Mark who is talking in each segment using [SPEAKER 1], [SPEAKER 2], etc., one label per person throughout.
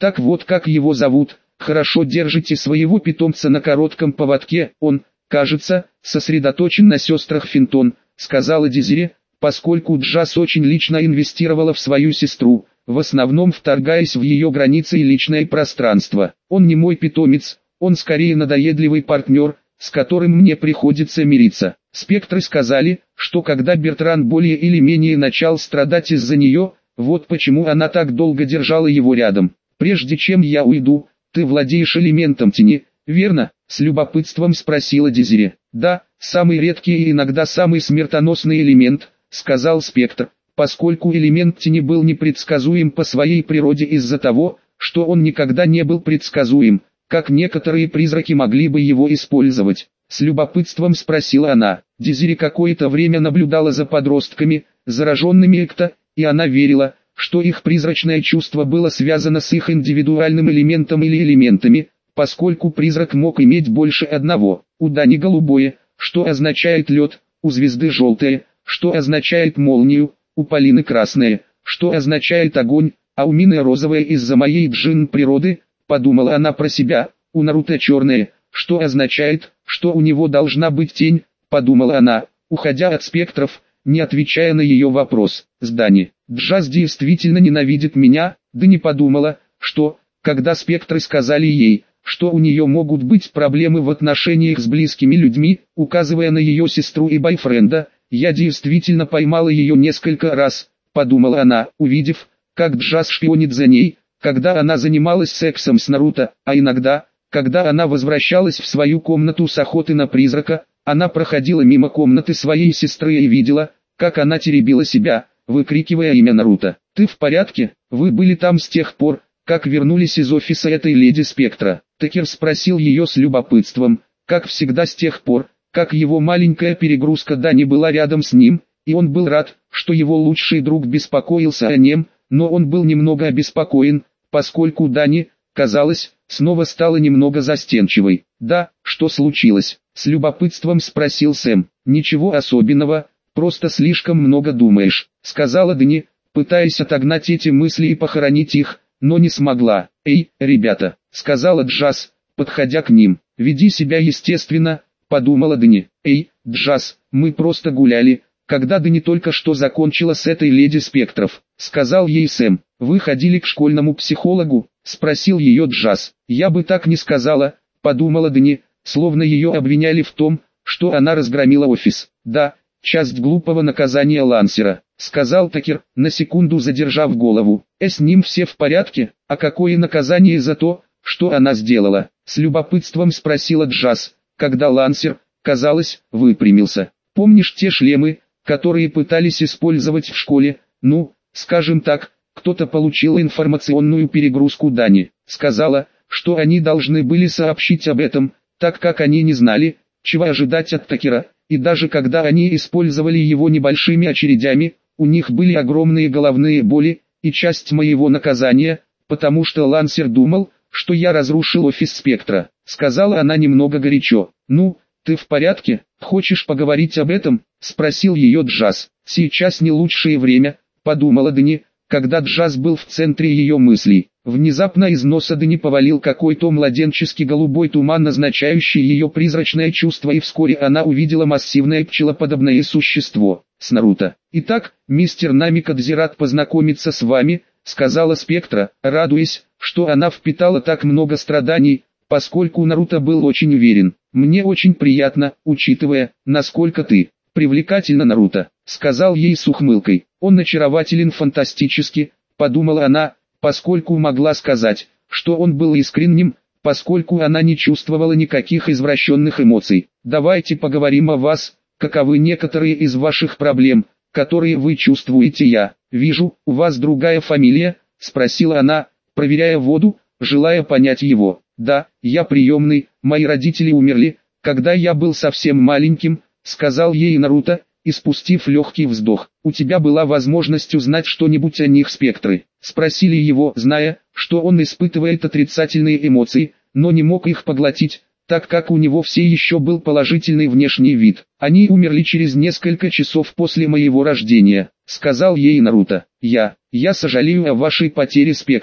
[SPEAKER 1] Так вот как его зовут, хорошо держите своего питомца на коротком поводке, он, кажется, сосредоточен на сестрах Финтон, сказала Дезире, поскольку Джаз очень лично инвестировала в свою сестру, в основном вторгаясь в ее границы и личное пространство. Он не мой питомец, он скорее надоедливый партнер, с которым мне приходится мириться. Спектры сказали, что когда Бертран более или менее начал страдать из-за нее, вот почему она так долго держала его рядом. Прежде чем я уйду, ты владеешь элементом тени, верно? С любопытством спросила Дезире. Да, самый редкий и иногда самый смертоносный элемент, сказал Спектр, поскольку элемент тени был непредсказуем по своей природе из-за того, что он никогда не был предсказуем, как некоторые призраки могли бы его использовать. С любопытством спросила она. Дезире какое-то время наблюдала за подростками, зараженными Экто, и она верила, что их призрачное чувство было связано с их индивидуальным элементом или элементами, поскольку призрак мог иметь больше одного. У Дани голубое, что означает лед, у звезды желтое, что означает молнию, у Полины красное, что означает огонь, а у Мины розовое из-за моей джин-природы, подумала она про себя, у Наруто черное, что означает, что у него должна быть тень, подумала она, уходя от спектров, не отвечая на ее вопрос. Дани, Джаз действительно ненавидит меня, да не подумала, что, когда спектры сказали ей, что у нее могут быть проблемы в отношениях с близкими людьми, указывая на ее сестру и бойфренда, я действительно поймала ее несколько раз, подумала она, увидев, как Джаз шпионит за ней, когда она занималась сексом с Наруто, а иногда, когда она возвращалась в свою комнату с охоты на призрака, она проходила мимо комнаты своей сестры и видела, как она теребила себя, выкрикивая имя Наруто. «Ты в порядке? Вы были там с тех пор, как вернулись из офиса этой леди Спектра?» Такер спросил ее с любопытством, как всегда с тех пор, как его маленькая перегрузка Дани была рядом с ним, и он был рад, что его лучший друг беспокоился о нем, но он был немного обеспокоен, поскольку Дани, казалось, снова стала немного застенчивой. «Да, что случилось?» — с любопытством спросил Сэм. «Ничего особенного, просто слишком много думаешь», — сказала Дани, пытаясь отогнать эти мысли и похоронить их, но не смогла. «Эй, ребята», — сказала Джаз, подходя к ним, — «веди себя естественно», — подумала Дани. «Эй, Джаз, мы просто гуляли, когда Дани только что закончила с этой леди Спектров», — сказал ей Сэм. «Вы ходили к школьному психологу?» — спросил ее Джаз. «Я бы так не сказала», — подумала Дани, словно ее обвиняли в том, что она разгромила офис. «Да, часть глупого наказания Лансера», — сказал Такер, на секунду задержав голову. «С ним все в порядке? А какое наказание за то, что она сделала?» — с любопытством спросила Джаз, когда Лансер, казалось, выпрямился. «Помнишь те шлемы, которые пытались использовать в школе? Ну, скажем так, кто-то получил информационную перегрузку Дани, сказала, что они должны были сообщить об этом, так как они не знали, чего ожидать от Такера, и даже когда они использовали его небольшими очередями, у них были огромные головные боли, и часть моего наказания, потому что Лансер думал, что я разрушил офис Спектра», — сказала она немного горячо. «Ну, ты в порядке? Хочешь поговорить об этом?» — спросил ее Джаз. «Сейчас не лучшее время», — подумала Дани, когда Джаз был в центре ее мыслей. Внезапно из носа Дани повалил какой-то младенческий голубой туман, означающий ее призрачное чувство, и вскоре она увидела массивное пчелоподобное существо. «С Наруто. Итак, мистер Намикадзе рад познакомиться с вами», — сказала Спектра, радуясь, что она впитала так много страданий, поскольку Наруто был очень уверен. «Мне очень приятно, учитывая, насколько ты привлекательна, Наруто», — сказал ей с ухмылкой. «Он очарователен фантастически», — подумала она, поскольку могла сказать, что он был искренним, поскольку она не чувствовала никаких извращенных эмоций. «Давайте поговорим о вас, каковы некоторые из ваших проблем, которые вы чувствуете. Я вижу, у вас другая фамилия?» — спросила она, проверяя воду, желая понять его. «Да, я приемный, мои родители умерли, когда я был совсем маленьким», — сказал ей Наруто, и спустив легкий вздох. «У тебя была возможность узнать что-нибудь о них, Спектры?» — спросили его, зная, что он испытывает отрицательные эмоции, но не мог их поглотить, так как у него все еще был положительный внешний вид. «Они умерли через несколько часов после моего рождения», — сказал ей Наруто. «Я сожалею о вашей потере, Спектры», —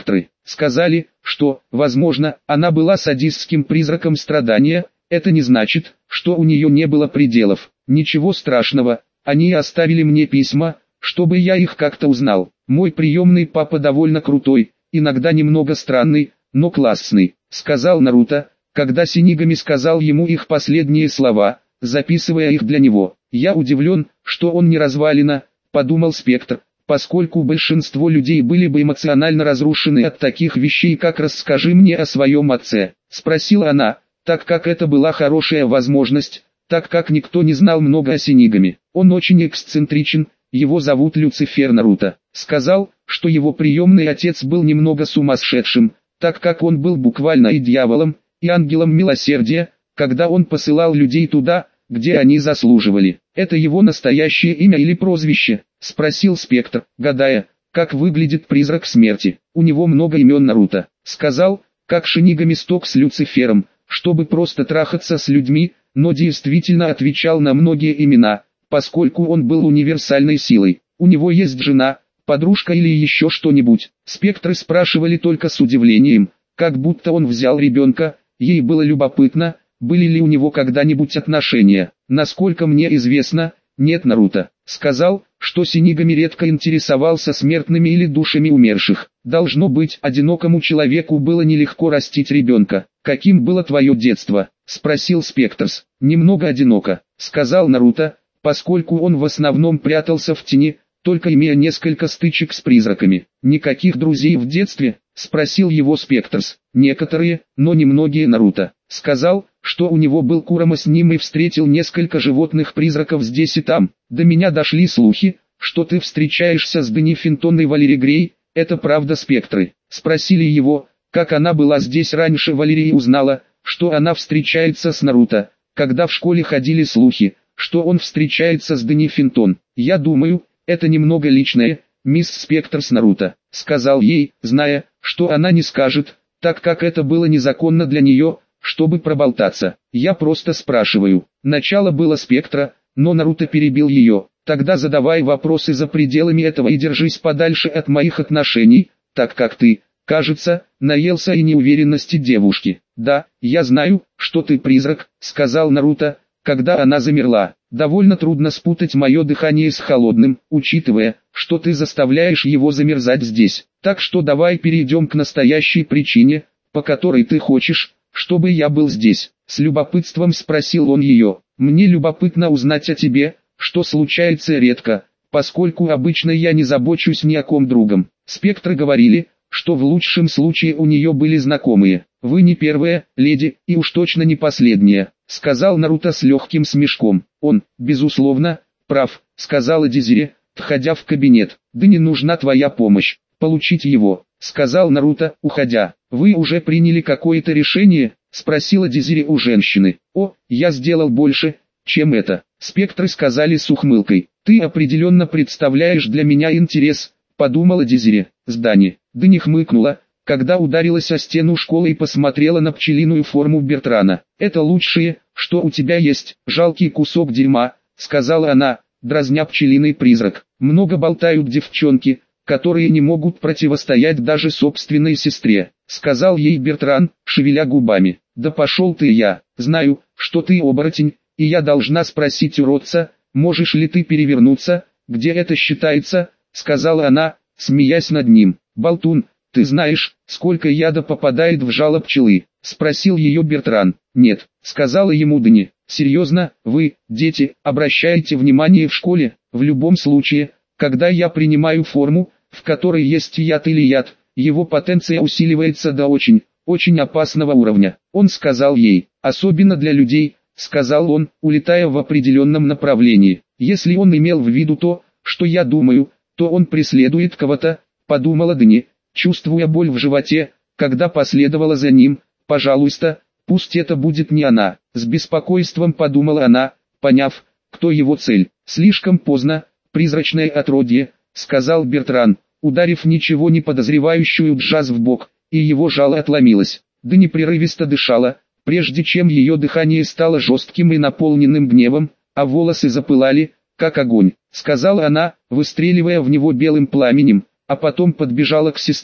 [SPEAKER 1] Сказали, что, возможно, она была садистским призраком страдания, это не значит, что у нее не было пределов. Ничего страшного, они оставили мне письма, чтобы я их как-то узнал. Мой приемный папа довольно крутой, иногда немного странный, но классный, сказал Наруто, когда Синигами сказал ему их последние слова, записывая их для него. Я удивлен, что он не развалина, подумал Спектр, поскольку большинство людей были бы эмоционально разрушены от таких вещей, как «расскажи мне о своем отце», спросила она, так как это была хорошая возможность, так как никто не знал много о Синигами. Он очень эксцентричен, его зовут Люцифер. Наруто сказал, что его приемный отец был немного сумасшедшим, так как он был буквально и дьяволом, и ангелом милосердия, когда он посылал людей туда, где они заслуживали. Это его настоящее имя или прозвище? Спросил Спектр, гадая, как выглядит призрак смерти. У него много имен. Наруто сказал, как Шинигами сток с Люцифером, чтобы просто трахаться с людьми, но действительно отвечал на многие имена, поскольку он был универсальной силой. У него есть жена, подружка или еще что-нибудь. Спектры спрашивали только с удивлением, как будто он взял ребенка, ей было любопытно, были ли у него когда-нибудь отношения. Насколько мне известно, нет. Наруто сказал, что Синигами редко интересовался смертными или душами умерших. Должно быть, одинокому человеку было нелегко растить ребенка. Каким было твое детство? Спросил Спектрс. Немного одиноко, сказал Наруто, поскольку он в основном прятался в тени, только имея несколько стычек с призраками. Никаких друзей в детстве? Спросил его Спектрс. Некоторые, но немногие. Наруто сказал, что у него был Курама с ним и встретил несколько животных-призраков здесь и там. До меня дошли слухи, что ты встречаешься с Дани Финтон и Валери Грей, это правда? Спектры спросили его, как она была здесь раньше. Валерия узнала, что она встречается с Наруто, когда в школе ходили слухи, что он встречается с Дани Финтон. Я думаю, это немного личное, мисс Спектр с Наруто, сказал ей, зная, что она не скажет, так как это было незаконно для нее, чтобы проболтаться. Я просто спрашиваю. Начало было Спектра, но Наруто перебил ее. Тогда задавай вопросы за пределами этого и держись подальше от моих отношений, так как ты, кажется, наелся и неуверенности девушки. Да, я знаю, что ты призрак, сказал Наруто, когда она замерла. Довольно трудно спутать мое дыхание с холодным, учитывая, что ты заставляешь его замерзать здесь. Так что давай перейдем к настоящей причине, по которой ты хочешь, чтобы я был здесь. С любопытством спросил он ее. Мне любопытно узнать о тебе, что случается редко, поскольку обычно я не забочусь ни о ком другом. Спектры говорили, что в лучшем случае у нее были знакомые. Вы не первая, леди, и уж точно не последняя, сказал Наруто с легким смешком. Он, безусловно, прав, сказала Дезире, входя в кабинет. Да не нужна твоя помощь, получить его, сказал Наруто, уходя. Вы уже приняли какое-то решение? Спросила Дезире у женщины. О, я сделал больше, чем это. Спектры сказали с ухмылкой. Ты определенно представляешь для меня интерес, подумала Дезире. Здание. Да не хмыкнула, когда ударилась о стену школы и посмотрела на пчелиную форму Бертрана. Это лучшее, что у тебя есть, жалкий кусок дерьма, сказала она, дразня пчелиный призрак. Много болтают девчонки, которые не могут противостоять даже собственной сестре, сказал ей Бертран, шевеля губами. Да пошел ты, я знаю, что ты оборотень, и я должна спросить уродца, можешь ли ты перевернуться, где это считается, сказала она, смеясь над ним. Болтун, ты знаешь, сколько яда попадает в жало пчелы, спросил ее Бертран. Нет, сказала ему Дани. Серьезно, вы, дети, обращаете внимание в школе? В любом случае, когда я принимаю форму, в которой есть яд или яд, его потенция усиливается до очень опасного уровня. Он сказал ей, особенно для людей, сказал он, улетая в определенном направлении. Если он имел в виду то, что я думаю, то он преследует кого-то, подумала Дани, чувствуя боль в животе, когда последовала за ним. Пожалуйста, пусть это будет не она. С беспокойством подумала она, поняв, кто его цель. Слишком поздно, призрачное отродье, сказал Бертран, ударив ничего не подозревающую Джаз в бок, и его жало отломилось. Да непрерывисто дышала, прежде чем ее дыхание стало жестким и наполненным гневом, а волосы запылали, как огонь, сказала она, выстреливая в него белым пламенем, а потом подбежала к сестре,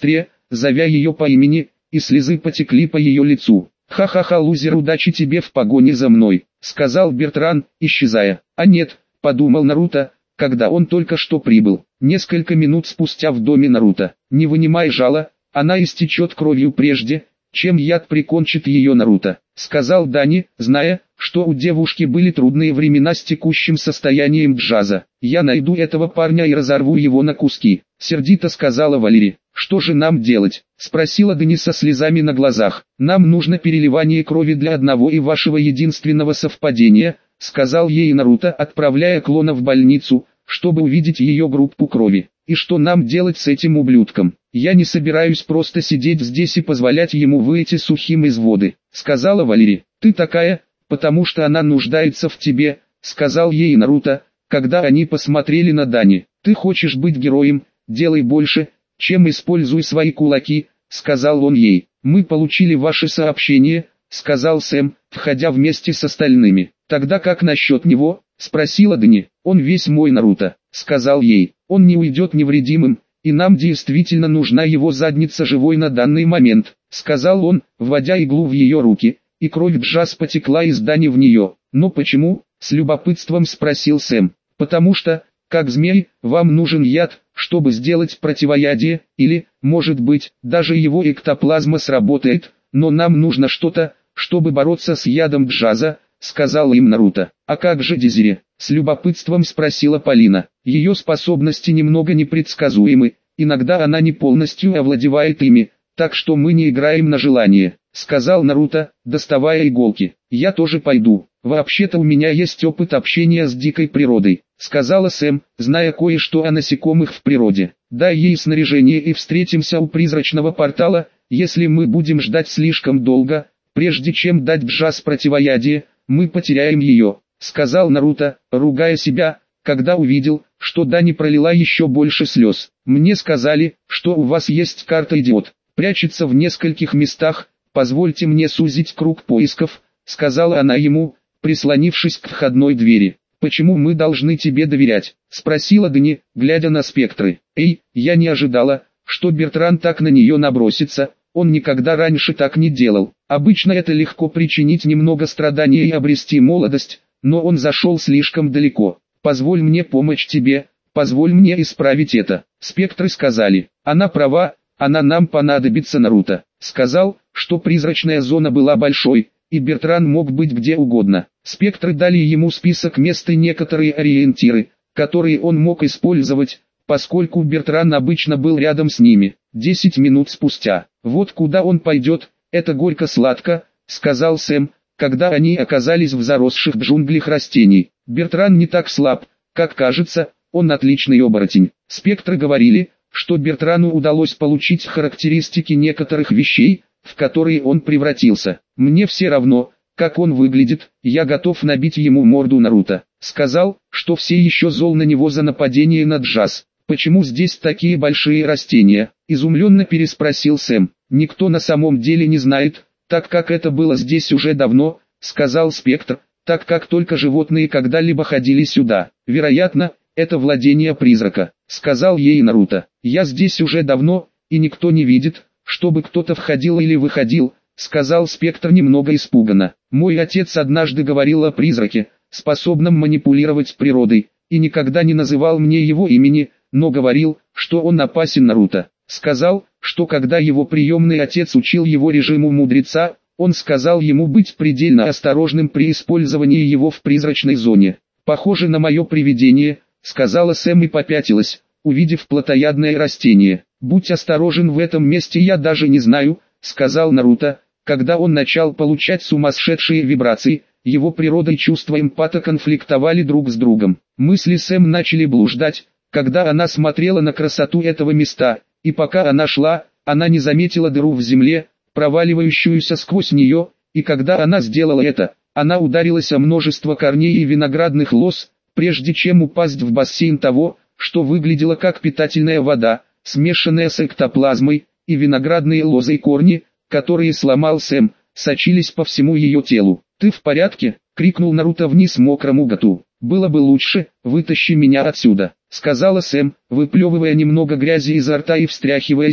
[SPEAKER 1] зовя ее по имени, и слезы потекли по ее лицу. «Ха-ха-ха, лузер, удачи тебе в погоне за мной», — сказал Бертран, исчезая. «А нет», — подумал Наруто, когда он только что прибыл. Несколько минут спустя в доме Наруто. «Не вынимай жало, она истечет кровью прежде, чем яд прикончит ее, Наруто», — сказал Дани, зная, что у девушки были трудные времена с текущим состоянием Джаза. «Я найду этого парня и разорву его на куски», — сердито сказала Валери. «Что же нам делать?» — спросила Дани со слезами на глазах. «Нам нужно переливание крови для одного и вашего единственного совпадения», — сказал ей Наруто, отправляя клона в больницу, чтобы увидеть ее группу крови. «И что нам делать с этим ублюдком? Я не собираюсь просто сидеть здесь и позволять ему выйти сухим из воды», — сказала Валери. «Ты такая, потому что она нуждается в тебе», — сказал ей Наруто, когда они посмотрели на Дани. «Ты хочешь быть героем, делай больше, чем используй свои кулаки», — сказал он ей. «Мы получили ваше сообщение», — сказал Сэм, входя вместе с остальными. «Тогда как насчет него?» — спросила Дани. «Он весь мой, Наруто», — сказал ей. «Он не уйдет невредимым, и нам действительно нужна его задница живой на данный момент», — сказал он, вводя иглу в ее руки, и кровь Джаз потекла из Дани в нее. «Но почему?» — с любопытством спросил Сэм. «Потому что, как змей, вам нужен яд, чтобы сделать противоядие, или, может быть, даже его эктоплазма сработает, но нам нужно что-то, чтобы бороться с ядом Джаза», — сказал им Наруто. «А как же Дезире?» — с любопытством спросила Полина. «Ее способности немного непредсказуемы, иногда она не полностью овладевает ими, так что мы не играем на желание», — сказал Наруто, доставая иголки. «Я тоже пойду. Вообще-то у меня есть опыт общения с дикой природой», — сказала Сэм, зная кое-что о насекомых в природе. «Дай ей снаряжение и встретимся у призрачного портала. Если мы будем ждать слишком долго, прежде чем дать Джаз противоядие, мы потеряем ее», — сказал Наруто, ругая себя, когда увидел, что Дани пролила еще больше слез. «Мне сказали, что у вас есть карта идиот. Прячется в нескольких местах, позвольте мне сузить круг поисков», — сказала она ему, прислонившись к входной двери. «Почему мы должны тебе доверять?» — спросила Дани, глядя на спектры. «Эй, я не ожидала, что Бертран так на нее набросится, он никогда раньше так не делал. Обычно это легко причинить немного страданий и обрести молодость, но он зашел слишком далеко. Позволь мне помочь тебе, позволь мне исправить это». Спектры сказали: «Она права, она нам понадобится». Наруто сказал, что призрачная зона была большой, и Бертран мог быть где угодно. Спектры дали ему список мест и некоторые ориентиры, которые он мог использовать, поскольку Бертран обычно был рядом с ними. 10 минут спустя: «Вот куда он пойдет, это горько-сладко», — сказал Сэм, когда они оказались в заросших джунглях растений. «Бертран не так слаб, как кажется, он отличный оборотень». Спектры говорили, что Бертрану удалось получить характеристики некоторых вещей, в которые он превратился. «Мне все равно, как он выглядит, я готов набить ему морду». Наруто сказал, что все еще зол на него за нападение на Джаз. «Почему здесь такие большие растения?» — изумленно переспросил Сэм. «Никто на самом деле не знает, так как это было здесь уже давно», — сказал Спектр, «так как только животные когда-либо ходили сюда. Вероятно, это владение призрака», — сказал ей Наруто. «Я здесь уже давно, и никто не видит, чтобы кто-то входил или выходил», — сказал Спектр немного испуганно. «Мой отец однажды говорил о призраке, способном манипулировать природой, и никогда не называл мне его имени, но говорил, что он опасен». Наруто сказал, что когда его приемный отец учил его режиму мудреца, он сказал ему быть предельно осторожным при использовании его в призрачной зоне. «Похоже на мое привидение», — сказала Сэм и попятилась, увидев плотоядное растение. «Будь осторожен в этом месте, я даже не знаю», — сказал Наруто, когда он начал получать сумасшедшие вибрации. Его природа и чувства эмпата конфликтовали друг с другом. Мысли Сэм начали блуждать, когда она смотрела на красоту этого места, и пока она шла, она не заметила дыру в земле, проваливающуюся сквозь нее, и когда она сделала это, она ударилась о множество корней и виноградных лоз, прежде чем упасть в бассейн того, что выглядело как питательная вода, смешанная с эктоплазмой, и виноградные лозы и корни, которые сломал Сэм, сочились по всему ее телу. «Ты в порядке?» — крикнул Наруто вниз мокрому Гату. «Было бы лучше, вытащи меня отсюда», — сказала Сэм, выплевывая немного грязи изо рта и встряхиваясь,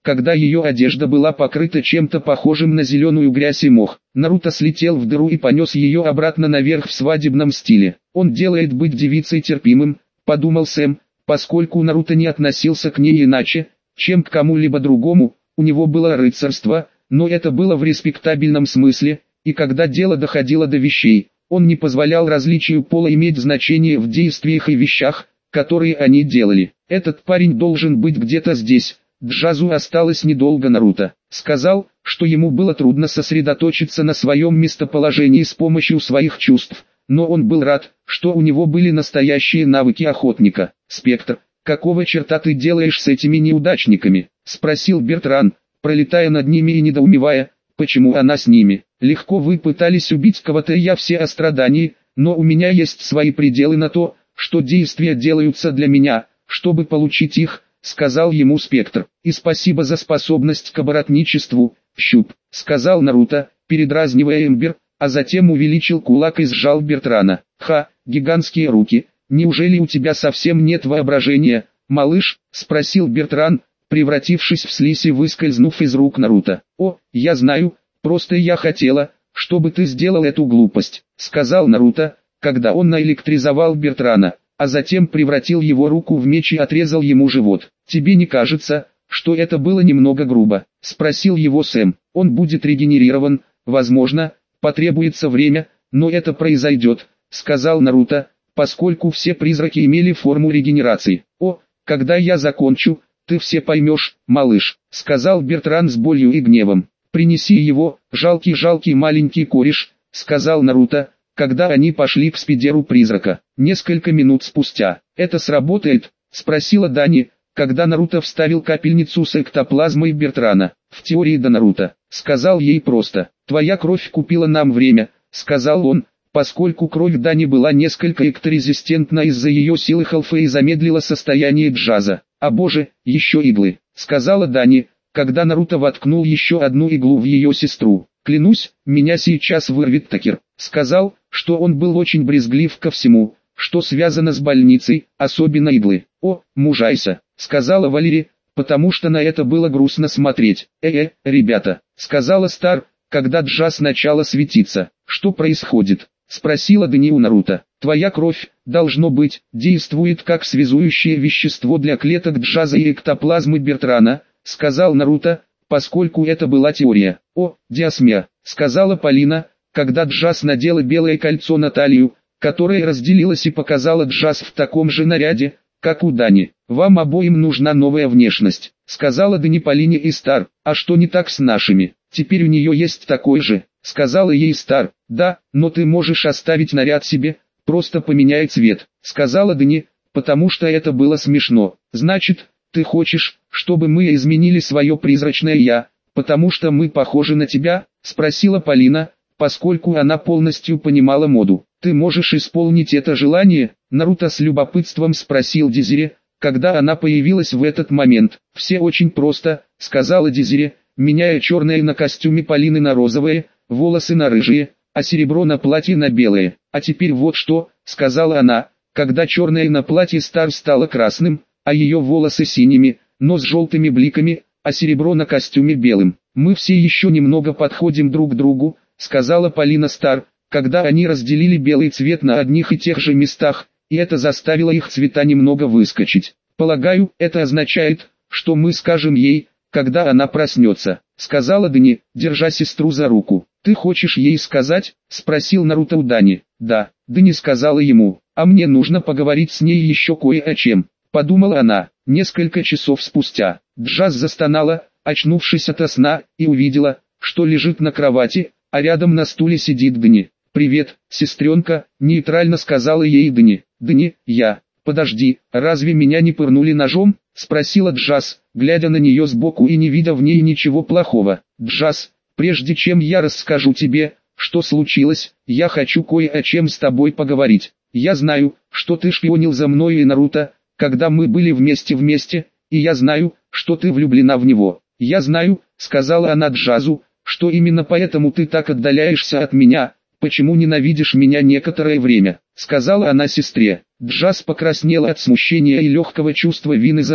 [SPEAKER 1] когда ее одежда была покрыта чем-то похожим на зеленую грязь и мох. Наруто слетел в дыру и понес ее обратно наверх в свадебном стиле. Он делает быть девицей терпимым, подумал Сэм, поскольку Наруто не относился к ней иначе, чем к кому-либо другому. У него было рыцарство, но это было в респектабельном смысле, и когда дело доходило до вещей, он не позволял различию пола иметь значение в действиях и вещах, которые они делали. Этот парень должен быть где-то здесь. Джазу осталось недолго. Наруто сказал, что ему было трудно сосредоточиться на своем местоположении с помощью своих чувств, но он был рад, что у него были настоящие навыки охотника. «Спектр, какого черта ты делаешь с этими неудачниками?» — спросил Бертран, пролетая над ними и недоумевая, почему она с ними. «Легко вы пытались убить кого-то, и я все о страдании, но у меня есть свои пределы на то, что действия делаются для меня, чтобы получить их», — сказал ему Спектр. «И спасибо за способность к оборотничеству, щуп», — сказал Наруто, передразнивая Эмбер, а затем увеличил кулак и сжал Бертрана. «Ха, гигантские руки, неужели у тебя совсем нет воображения, малыш?» — спросил Бертран, превратившись в слизь и выскользнув из рук Наруто. «О, я знаю, просто я хотела, чтобы ты сделал эту глупость», — сказал Наруто, когда он наэлектризовал Бертрана, а затем превратил его руку в меч и отрезал ему живот. «Тебе не кажется, что это было немного грубо?» — спросил его Сэм. «Он будет регенерирован, возможно, потребуется время, но это произойдет», — сказал Наруто, поскольку все призраки имели форму регенерации. «О, когда я закончу, ты все поймешь, малыш», — сказал Бертран с болью и гневом. «Принеси его, жалкий маленький кореш», — сказал Наруто, когда они пошли к спидеру призрака. Несколько минут спустя. «Это сработает?» — спросила Дани, когда Наруто вставил капельницу с эктоплазмой Бертрана. «В теории да, Наруто», — сказал ей просто. «Твоя кровь купила нам время», — сказал он, поскольку кровь Дани была несколько экторезистентна из-за ее силы Халфа и замедлила состояние Джаза. «А боже, еще иглы», — сказала Дани, когда Наруто воткнул еще одну иглу в ее сестру. «Клянусь, меня сейчас вырвет Такер», — сказал, что он был очень брезглив ко всему, что связано с больницей, особенно иглы. «О, мужайся», — сказала Валери, потому что на это было грустно смотреть. Ребята», — сказала Стар, когда Джаз начала светиться. «Что происходит?» — спросила Дани у Наруто. «Твоя кровь, должно быть, действует как связующее вещество для клеток Джаза и эктоплазмы Бертрана», — сказал Наруто, поскольку это была теория. «О, Диасмя», — сказала Полина, когда Джаз надела белое кольцо на талию, которое разделилось и показала Джаз в таком же наряде, как у Дани. «Вам обоим нужна новая внешность», — сказала Дани Полине и Стар. «А что не так с нашими? Теперь у нее есть такой же», — сказала ей Стар. «Да, но ты можешь оставить наряд себе, просто поменяй цвет», — сказала Дани, потому что это было смешно. «Значит, ты хочешь, чтобы мы изменили свое призрачное «я», потому что мы похожи на тебя?» — спросила Полина, поскольку она полностью понимала моду. «Ты можешь исполнить это желание?» — Наруто с любопытством спросил Дезире, когда она появилась в этот момент. «Все очень просто», — сказала Дезире, меняя черное на костюме Полины на розовое, волосы на рыжие, а серебро на платье на белое. «А теперь вот что», — сказала она, когда черное на платье Стар стало красным, а ее волосы синими, но с желтыми бликами, а серебро на костюме белым. «Мы все еще немного подходим друг к другу», — сказала Полина Стар, когда они разделили белый цвет на одних и тех же местах, и это заставило их цвета немного выскочить. «Полагаю, это означает, что мы скажем ей, когда она проснется», — сказала Дани, держа сестру за руку. «Ты хочешь ей сказать?» — спросил Наруто у Дани. «Да», — Дани сказала ему, «а мне нужно поговорить с ней еще кое о чем», — подумала она. Несколько часов спустя, Джаз застонала, очнувшись ото сна, и увидела, что лежит на кровати, а рядом на стуле сидит Дани. «Привет, сестренка», — нейтрально сказала ей Дани. «Дани, я...» «Подожди, разве меня не пырнули ножом?» — спросила Джаз, глядя на нее сбоку и не видя в ней ничего плохого. «Джаз, прежде чем я расскажу тебе, что случилось, я хочу кое о чем с тобой поговорить. Я знаю, что ты шпионил за мной и Наруто, когда мы были вместе, и я знаю, что ты влюблена в него. Я знаю», — сказала она Джазу, «что именно поэтому ты так отдаляешься от меня, почему ненавидишь меня некоторое время», — сказала она сестре. Джаз покраснела от смущения и легкого чувства вины за то,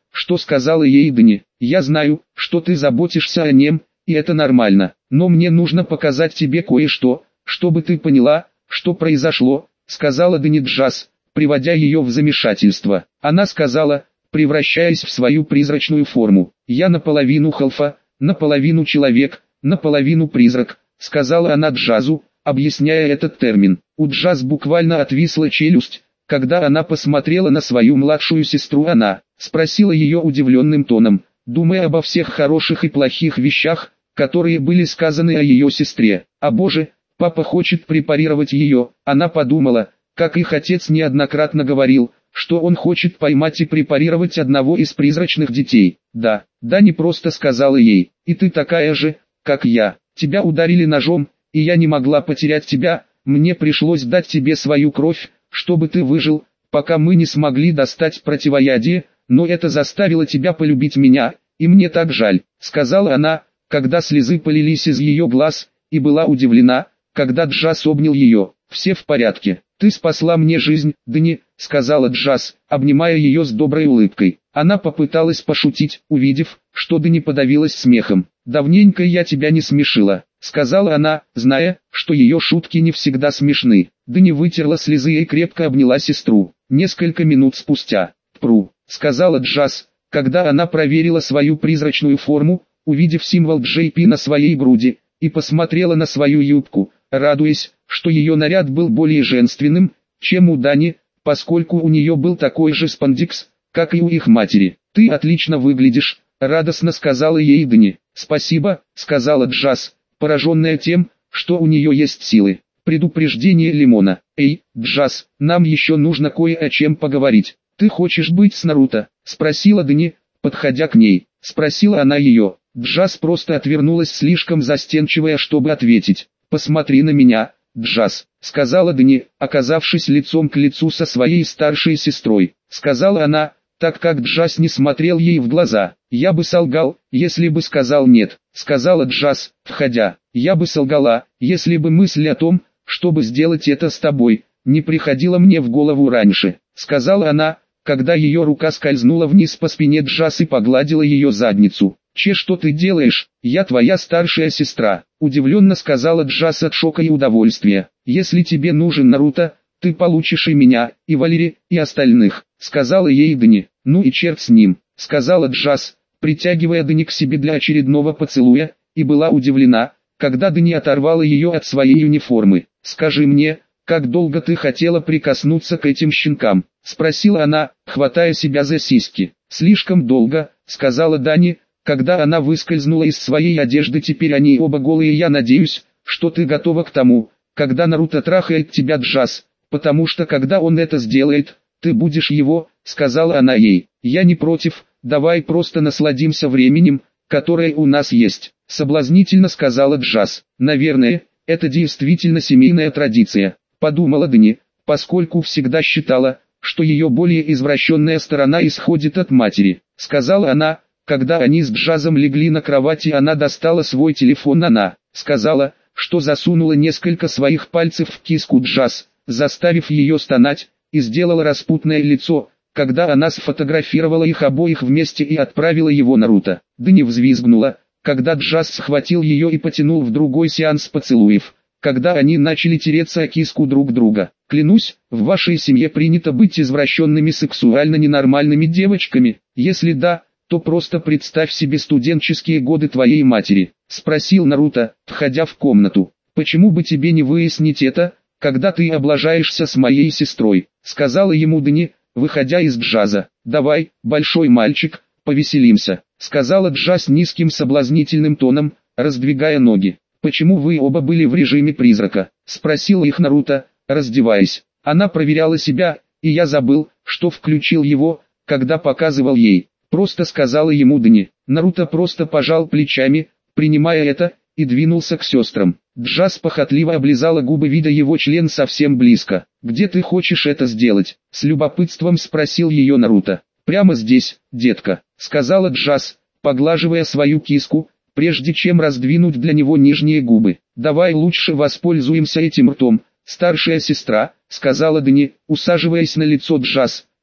[SPEAKER 1] что сказала ей Дани. «Я знаю, что ты заботишься о нем, и это нормально, но мне нужно показать тебе кое-что, чтобы ты поняла, что произошло», сказала Дани Джаз, приводя ее в замешательство. Она сказала, превращаясь в свою призрачную форму: «Я наполовину халфа, наполовину человек, наполовину призрак», сказала она Джазу, объясняя этот термин. У Джаз буквально отвисла челюсть, когда она посмотрела на свою младшую сестру. Она спросила ее удивленным тоном, думая обо всех хороших и плохих вещах, которые были сказаны о ее сестре. «О боже, папа хочет препарировать ее». Она подумала, как их отец неоднократно говорил, что он хочет поймать и препарировать одного из призрачных детей. «Да, не просто сказала ей, и ты такая же, как я. Тебя ударили ножом, и я не могла потерять тебя, мне пришлось дать тебе свою кровь, чтобы ты выжил, пока мы не смогли достать противоядие, но это заставило тебя полюбить меня, и мне так жаль», сказала она, когда слезы полились из ее глаз, и была удивлена, когда Джаз обнял ее. «Все в порядке. Ты спасла мне жизнь, Дани», сказала Джаз, обнимая ее с доброй улыбкой. Она попыталась пошутить, увидев, что Дани подавилась смехом. «Давненько я тебя не смешила», сказала она, зная, что ее шутки не всегда смешны. Дани вытерла слезы и крепко обняла сестру. Несколько минут спустя: «Пру», сказала Джаз, когда она проверила свою призрачную форму, увидев символ JP на своей груди, и посмотрела на свою юбку, радуясь, что ее наряд был более женственным, чем у Дани, поскольку у нее был такой же спандекс, как и у их матери. «Ты отлично выглядишь», радостно сказала ей Дани. «Спасибо», сказала Джаз, пораженная тем, что у нее есть силы. Предупреждение Лимона. «Эй, Джаз, нам еще нужно кое о чем поговорить. Ты хочешь быть с Наруто?» спросила Дани, подходя к ней. Спросила она ее. Джаз просто отвернулась, слишком застенчивая, чтобы ответить. «Посмотри на меня, Джаз», сказала Дани, оказавшись лицом к лицу со своей старшей сестрой. Сказала она, так как Джаз не смотрел ей в глаза. «Я бы солгал, если бы сказал нет», сказала Джаз, входя. «Я бы солгала, если бы мысль о том, чтобы сделать это с тобой, не приходила мне в голову раньше», сказала она, когда ее рука скользнула вниз по спине Джаз и погладила ее задницу. «Что ты делаешь? Я твоя старшая сестра», удивленно сказала Джаз от шока и удовольствия. «Если тебе нужен Наруто, ты получишь и меня, и Валери, и остальных», сказала ей Дани. «Ну и черт с ним», сказала Джаз, притягивая Дани к себе для очередного поцелуя, и была удивлена, когда Дани оторвала ее от своей униформы. «Скажи мне, как долго ты хотела прикоснуться к этим щенкам?» спросила она, хватая себя за сиськи. «Слишком долго», сказала Дани, когда она выскользнула из своей одежды. «Теперь они оба голые. Я надеюсь, что ты готова к тому, когда Наруто трахает тебя, Джаз, потому что когда он это сделает, ты будешь его», сказала она ей. «Я не против, давай просто насладимся временем, которое у нас есть», соблазнительно сказала Джаз. «Наверное, это действительно семейная традиция», подумала Дани, поскольку всегда считала, что ее более извращенная сторона исходит от матери. Сказала она, когда они с Джазом легли на кровати. Она достала свой телефон. Она сказала, что засунула несколько своих пальцев в киску Джаз, заставив ее стонать, и сделала распутное лицо, когда она сфотографировала их обоих вместе и отправила его Наруто. Дани взвизгнула, когда Джаз схватил ее и потянул в другой сеанс поцелуев, когда они начали тереться о киску друг друга. «Клянусь, в вашей семье принято быть извращенными сексуально ненормальными девочками. Если да, то просто представь себе студенческие годы твоей матери», спросил Наруто, входя в комнату. «Почему бы тебе не выяснить это, когда ты облажаешься с моей сестрой?» сказала ему Дани, выходя из Джаза. «Давай, большой мальчик, повеселимся», сказала Джаз низким соблазнительным тоном, раздвигая ноги. «Почему вы оба были в режиме призрака?» спросил их Наруто, раздеваясь. «Она проверяла себя, и я забыл, что включил его, когда показывал ей», просто сказала ему Дани. Наруто просто пожал плечами, принимая это, и двинулся к сестрам. Джаз похотливо облизала губы, видя его член совсем близко. «Где ты хочешь это сделать?» с любопытством спросил ее Наруто. «Прямо здесь, детка», сказала Джаз, поглаживая свою киску, прежде чем раздвинуть для него нижние губы. «Давай лучше воспользуемся этим ртом, старшая сестра», сказала Дани, усаживаясь на лицо Джаз,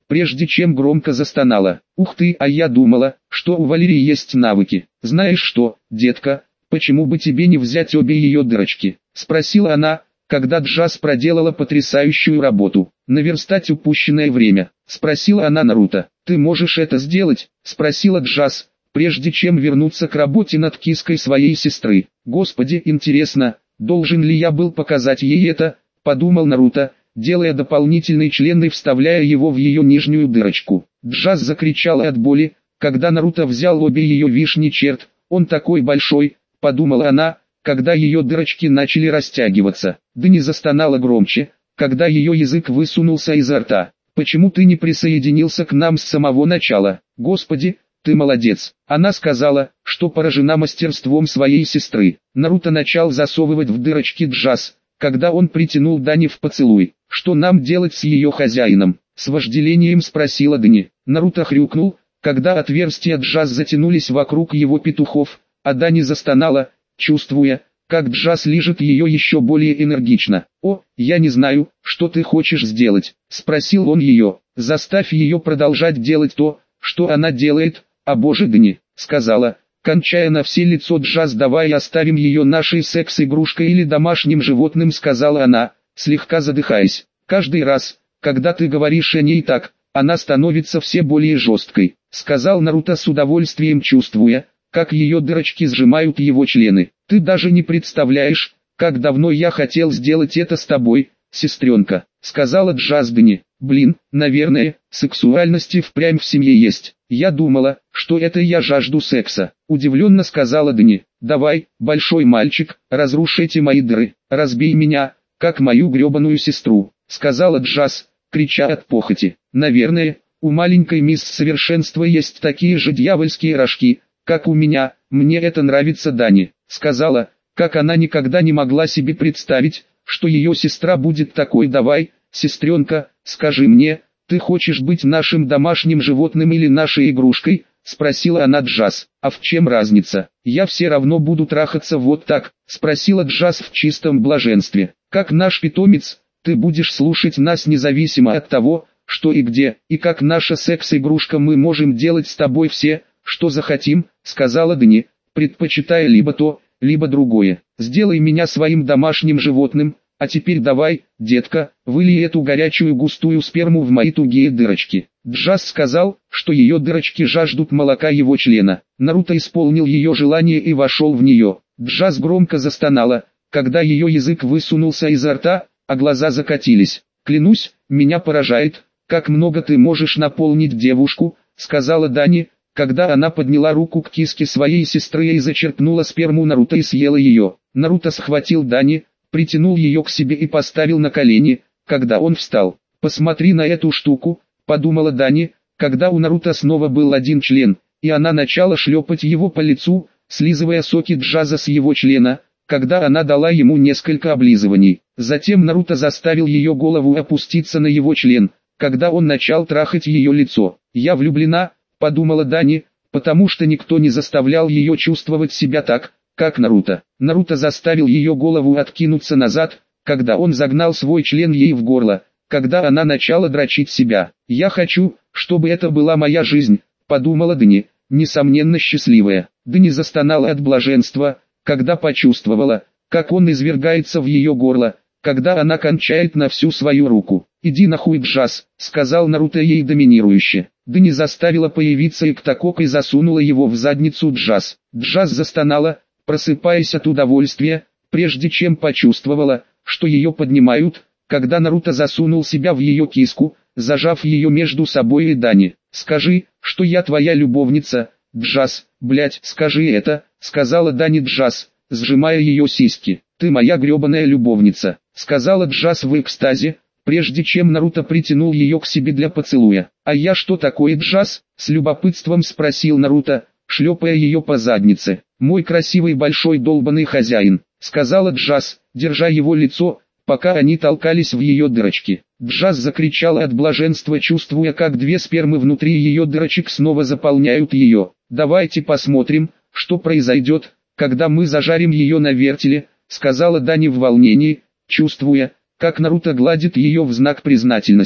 [SPEAKER 1] прежде чем громко застонала. «Ух ты, а я думала, что у Валерии есть навыки. Знаешь что, детка, почему бы тебе не взять обе ее дырочки?» — спросила она, когда Джаз проделала потрясающую работу. «Наверстать упущенное время?» — спросила она Наруто. «Ты можешь это сделать?» — спросила Джаз, прежде чем вернуться к работе над киской своей сестры. «Господи, интересно, должен ли я был показать ей это?» — подумал Наруто, делая дополнительный член и вставляя его в ее нижнюю дырочку. Джаз закричала от боли, когда Наруто взял обе ее вишни черт. «Он такой большой», — подумала она, когда ее дырочки начали растягиваться. Дани застонала громче, когда ее язык высунулся изо рта. «Почему ты не присоединился к нам с самого начала? Господи, ты молодец!» Она сказала, что поражена мастерством своей сестры. Наруто начал засовывать в дырочки Джаз, когда он притянул Дани в поцелуй. «Что нам делать с ее хозяином?» — с вожделением спросила Дани. Наруто хрюкнул, когда отверстия Джаз затянулись вокруг его петухов, а Дани застонала, чувствуя, как Джаз лижет ее еще более энергично. «О, я не знаю, что ты хочешь сделать», — спросил он ее. «Заставь ее продолжать делать то, что она делает». «А боже, Дани», — сказала, кончая на все лицо Джаз. «Давай оставим ее нашей секс-игрушкой или домашним животным», — сказала она, слегка задыхаясь. «Каждый раз, когда ты говоришь о ней так, она становится все более жесткой», — сказал Наруто с удовольствием, чувствуя, как ее дырочки сжимают его члены. «Ты даже не представляешь, как давно я хотел сделать это с тобой, сестренка», — сказала Джаз Дани. «Блин, наверное, сексуальности впрямь в семье есть. Я думала, что это я жажду секса», — удивленно сказала Дани. «Давай, большой мальчик, разрушь эти мои дыры, разбей меня, как мою гребаную сестру», — сказала Джаз, крича от похоти. «Наверное, у маленькой мисс Совершенства есть такие же дьявольские рожки, как у меня. Мне это нравится», — Дани сказала, как она никогда не могла себе представить, что ее сестра будет такой. «Давай, сестренка, скажи мне, ты хочешь быть нашим домашним животным или нашей игрушкой?» — спросила она Джаз. «А в чем разница? Я все равно буду трахаться вот так», — спросила Джаз в чистом блаженстве. «Как наш питомец, ты будешь слушать нас независимо от того, что и где, и как наша секс-игрушка мы можем делать с тобой все, что захотим», — сказала Дани, предпочитая либо то, либо другое. «Сделай меня своим домашним животным, а теперь давай, детка, вылей эту горячую густую сперму в мои тугие дырочки». Джаз сказал, что ее дырочки жаждут молока его члена. Наруто исполнил ее желание и вошел в нее. Джаз громко застонала, когда ее язык высунулся изо рта, а глаза закатились. «Клянусь, меня поражает, как много ты можешь наполнить девушку», — сказала Дани, когда она подняла руку к киске своей сестры и зачерпнула сперму Наруто и съела ее. Наруто схватил Дани, притянул ее к себе и поставил на колени, когда он встал. «Посмотри на эту штуку», — подумала Дани, когда у Наруто снова был один член, и она начала шлепать его по лицу, слизывая соки Джаза с его члена, когда она дала ему несколько облизываний. Затем Наруто заставил ее голову опуститься на его член, когда он начал трахать ее лицо. «Я влюблена», — подумала Дани, потому что никто не заставлял ее чувствовать себя так, как Наруто. Наруто заставил ее голову откинуться назад, когда он загнал свой член ей в горло, когда она начала дрочить себя. «Я хочу, чтобы это была моя жизнь», — подумала Дани, несомненно счастливая. Дани застонала от блаженства, когда почувствовала, как он извергается в ее горло, когда она кончает на всю свою руку. «Иди нахуй, Джаз», — сказал Наруто ей доминирующе. Дани заставила появиться Иктокок и засунула его в задницу Джаз. Джаз застонала, просыпаясь от удовольствия, прежде чем почувствовала, что ее поднимают, когда Наруто засунул себя в ее киску, зажав ее между собой и Дани. «Скажи, что я твоя любовница, Джаз, блять, скажи это», — сказала Дани Джаз, сжимая ее сиськи. «Ты моя гребаная любовница», — сказала Джаз в экстазе, прежде чем Наруто притянул ее к себе для поцелуя. «А я что такое, Джаз?» — с любопытством спросил Наруто, шлепая ее по заднице. «Мой красивый большой долбаный хозяин», — сказала Джаз, держа его лицо, пока они толкались в ее дырочки. Джаз закричала от блаженства, чувствуя, как две спермы внутри ее дырочек снова заполняют ее. «Давайте посмотрим, что произойдет, когда мы зажарим ее на вертеле», — сказала Дани в волнении, чувствуя, как Наруто гладит ее в знак признательности.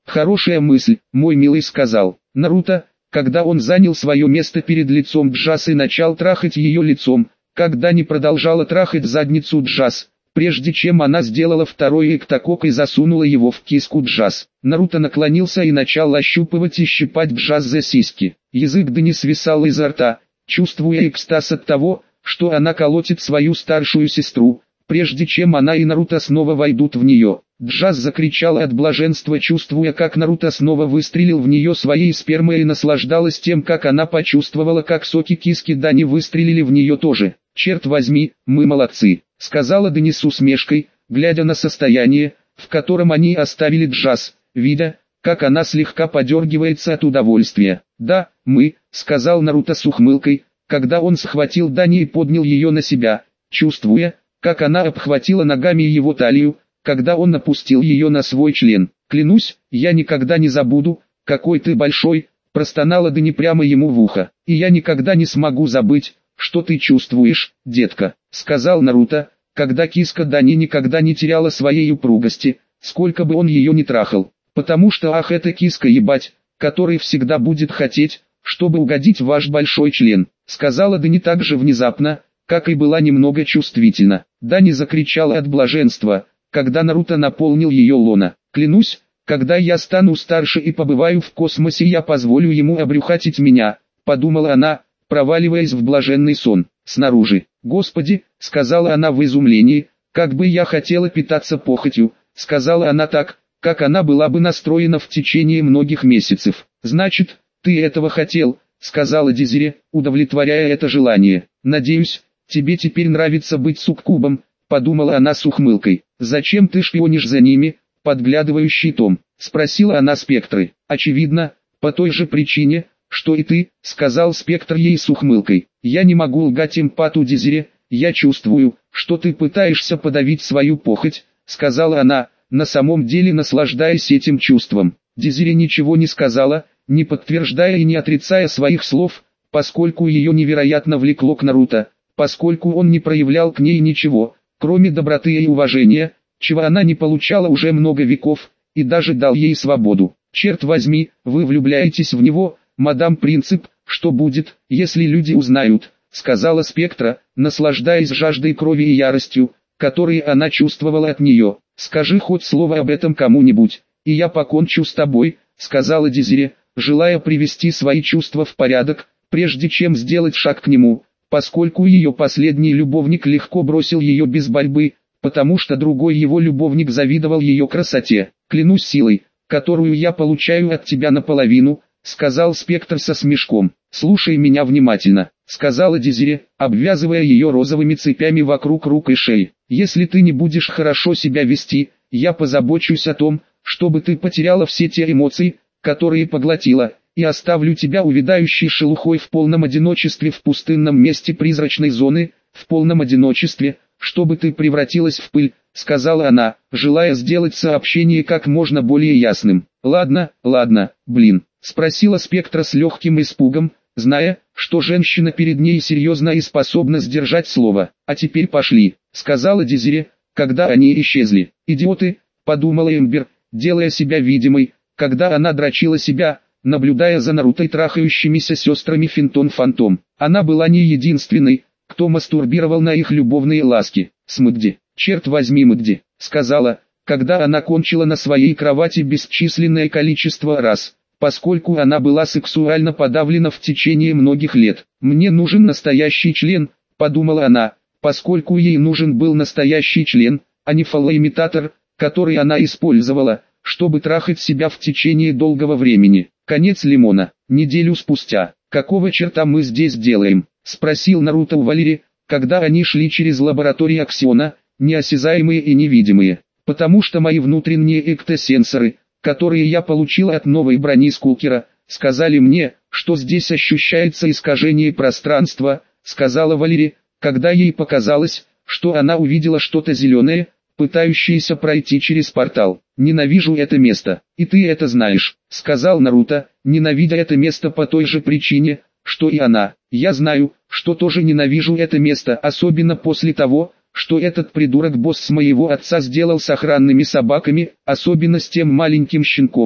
[SPEAKER 1] Хорошая мысль, мой милый, сказал Наруто, когда он занял свое место перед лицом Джаз и начал трахать ее лицом, когда не продолжала трахать задницу Джаз, прежде чем она сделала второй эктокок и засунула его в киску Джаз. Наруто наклонился и начал ощупывать и щипать Джаз за сиськи. Язык Дани свисал изо рта, чувствуя экстаз от того, что она колотит свою старшую сестру, прежде чем она и Наруто снова войдут в нее. Джаз закричала от блаженства, чувствуя, как Наруто снова выстрелил в нее своей спермой, и наслаждалась тем, как она почувствовала, как соки киски Дани выстрелили в нее тоже. «Черт возьми, мы молодцы», — сказала Дани с усмешкой, глядя на состояние, в котором они оставили Джаз, видя, как она слегка подергивается от удовольствия. «Да, мы», — сказал Наруто с ухмылкой, когда он схватил Дани и поднял ее на себя, чувствуя, как она обхватила ногами его талию, когда он напустил ее на свой член. «Клянусь, я никогда не забуду, какой ты большой», — простонала Дани прямо ему в ухо. «И я никогда не смогу забыть, что ты чувствуешь, детка», — сказал Наруто, когда киска Дани никогда не теряла своей упругости, сколько бы он ее ни трахал. «Потому что ах, это киска ебать, который всегда будет хотеть, чтобы угодить в ваш большой член», — сказала Дани так же внезапно, как и была немного чувствительна. Дани закричала от блаженства, когда Наруто наполнил ее лона. «Клянусь, когда я стану старше и побываю в космосе, я позволю ему обрюхатить меня», — подумала она, проваливаясь в блаженный сон. Снаружи. «Господи», — сказала она в изумлении, — «как бы я хотела питаться похотью», — сказала она так, как она была бы настроена в течение многих месяцев. «Значит, ты этого хотел», — сказала Дезире, удовлетворяя это желание. «Надеюсь, тебе теперь нравится быть суккубом», — подумала она с ухмылкой. «Зачем ты шпионишь за ними, подглядывающий Том?» — спросила она Спектры. «Очевидно, по той же причине, что и ты», — сказал Спектр ей с ухмылкой. «Я не могу лгать эмпату Дезире, я чувствую, что ты пытаешься подавить свою похоть», — сказала она, на самом деле наслаждаясь этим чувством. Дезире ничего не сказала, не подтверждая и не отрицая своих слов, поскольку ее невероятно влекло к Наруто, поскольку он не проявлял к ней ничего, кроме доброты и уважения, чего она не получала уже много веков, и даже дал ей свободу. «Черт возьми, вы влюбляетесь в него, мадам Принцип, что будет, если люди узнают», — сказала Спектра, наслаждаясь жаждой крови и яростью, которые она чувствовала от нее. «Скажи хоть слово об этом кому-нибудь, и я покончу с тобой», — сказала Дезире, желая привести свои чувства в порядок, прежде чем сделать шаг к нему, поскольку ее последний любовник легко бросил ее без борьбы, потому что другой его любовник завидовал ее красоте. «Клянусь силой, которую я получаю от тебя наполовину», — сказал Спектр со смешком. «Слушай меня внимательно», — сказала Дезире, обвязывая ее розовыми цепями вокруг рук и шеи. «Если ты не будешь хорошо себя вести, я позабочусь о том, чтобы ты потеряла все те эмоции, которые поглотила, и оставлю тебя увядающей шелухой в полном одиночестве в пустынном месте призрачной зоны, в полном одиночестве, чтобы ты превратилась в пыль», — сказала она, желая сделать сообщение как можно более ясным. «Ладно, блин», — спросила Спектра с легким испугом, зная, что женщина перед ней серьезна и способна сдержать слово. «А теперь пошли», — сказала Дезире, когда они исчезли. «Идиоты», — подумала Эмбер, делая себя видимой, когда она дрочила себя, наблюдая за Наруто и трахающимися сестрами Финтон-Фантом. Она была не единственной, кто мастурбировал на их любовные ласки. «Смыгди, черт возьми Мыгди», — сказала, когда она кончила на своей кровати бесчисленное количество раз, поскольку она была сексуально подавлена в течение многих лет. «Мне нужен настоящий член», — подумала она, поскольку ей нужен был настоящий член, а не фалоимитатор, который она использовала, чтобы трахать себя в течение долгого времени. Конец лимона. Неделю спустя. «Какого черта мы здесь делаем?» — спросил Наруто у Валери, когда они шли через лабораторию Аксиона, неосязаемые и невидимые. «Потому что мои внутренние эктосенсоры, которые я получил от новой брони Скулкера, сказали мне, что здесь ощущается искажение пространства», — сказала Валери, когда ей показалось, что она увидела что-то зеленое, пытающееся пройти через портал. «Ненавижу это место, и ты это знаешь», — сказал Наруто, ненавидя это место по той же причине, что и она. «Я знаю, что тоже ненавижу это место, особенно после того, что этот придурок-босс моего отца сделал с охранными собаками, особенно с тем маленьким щенком,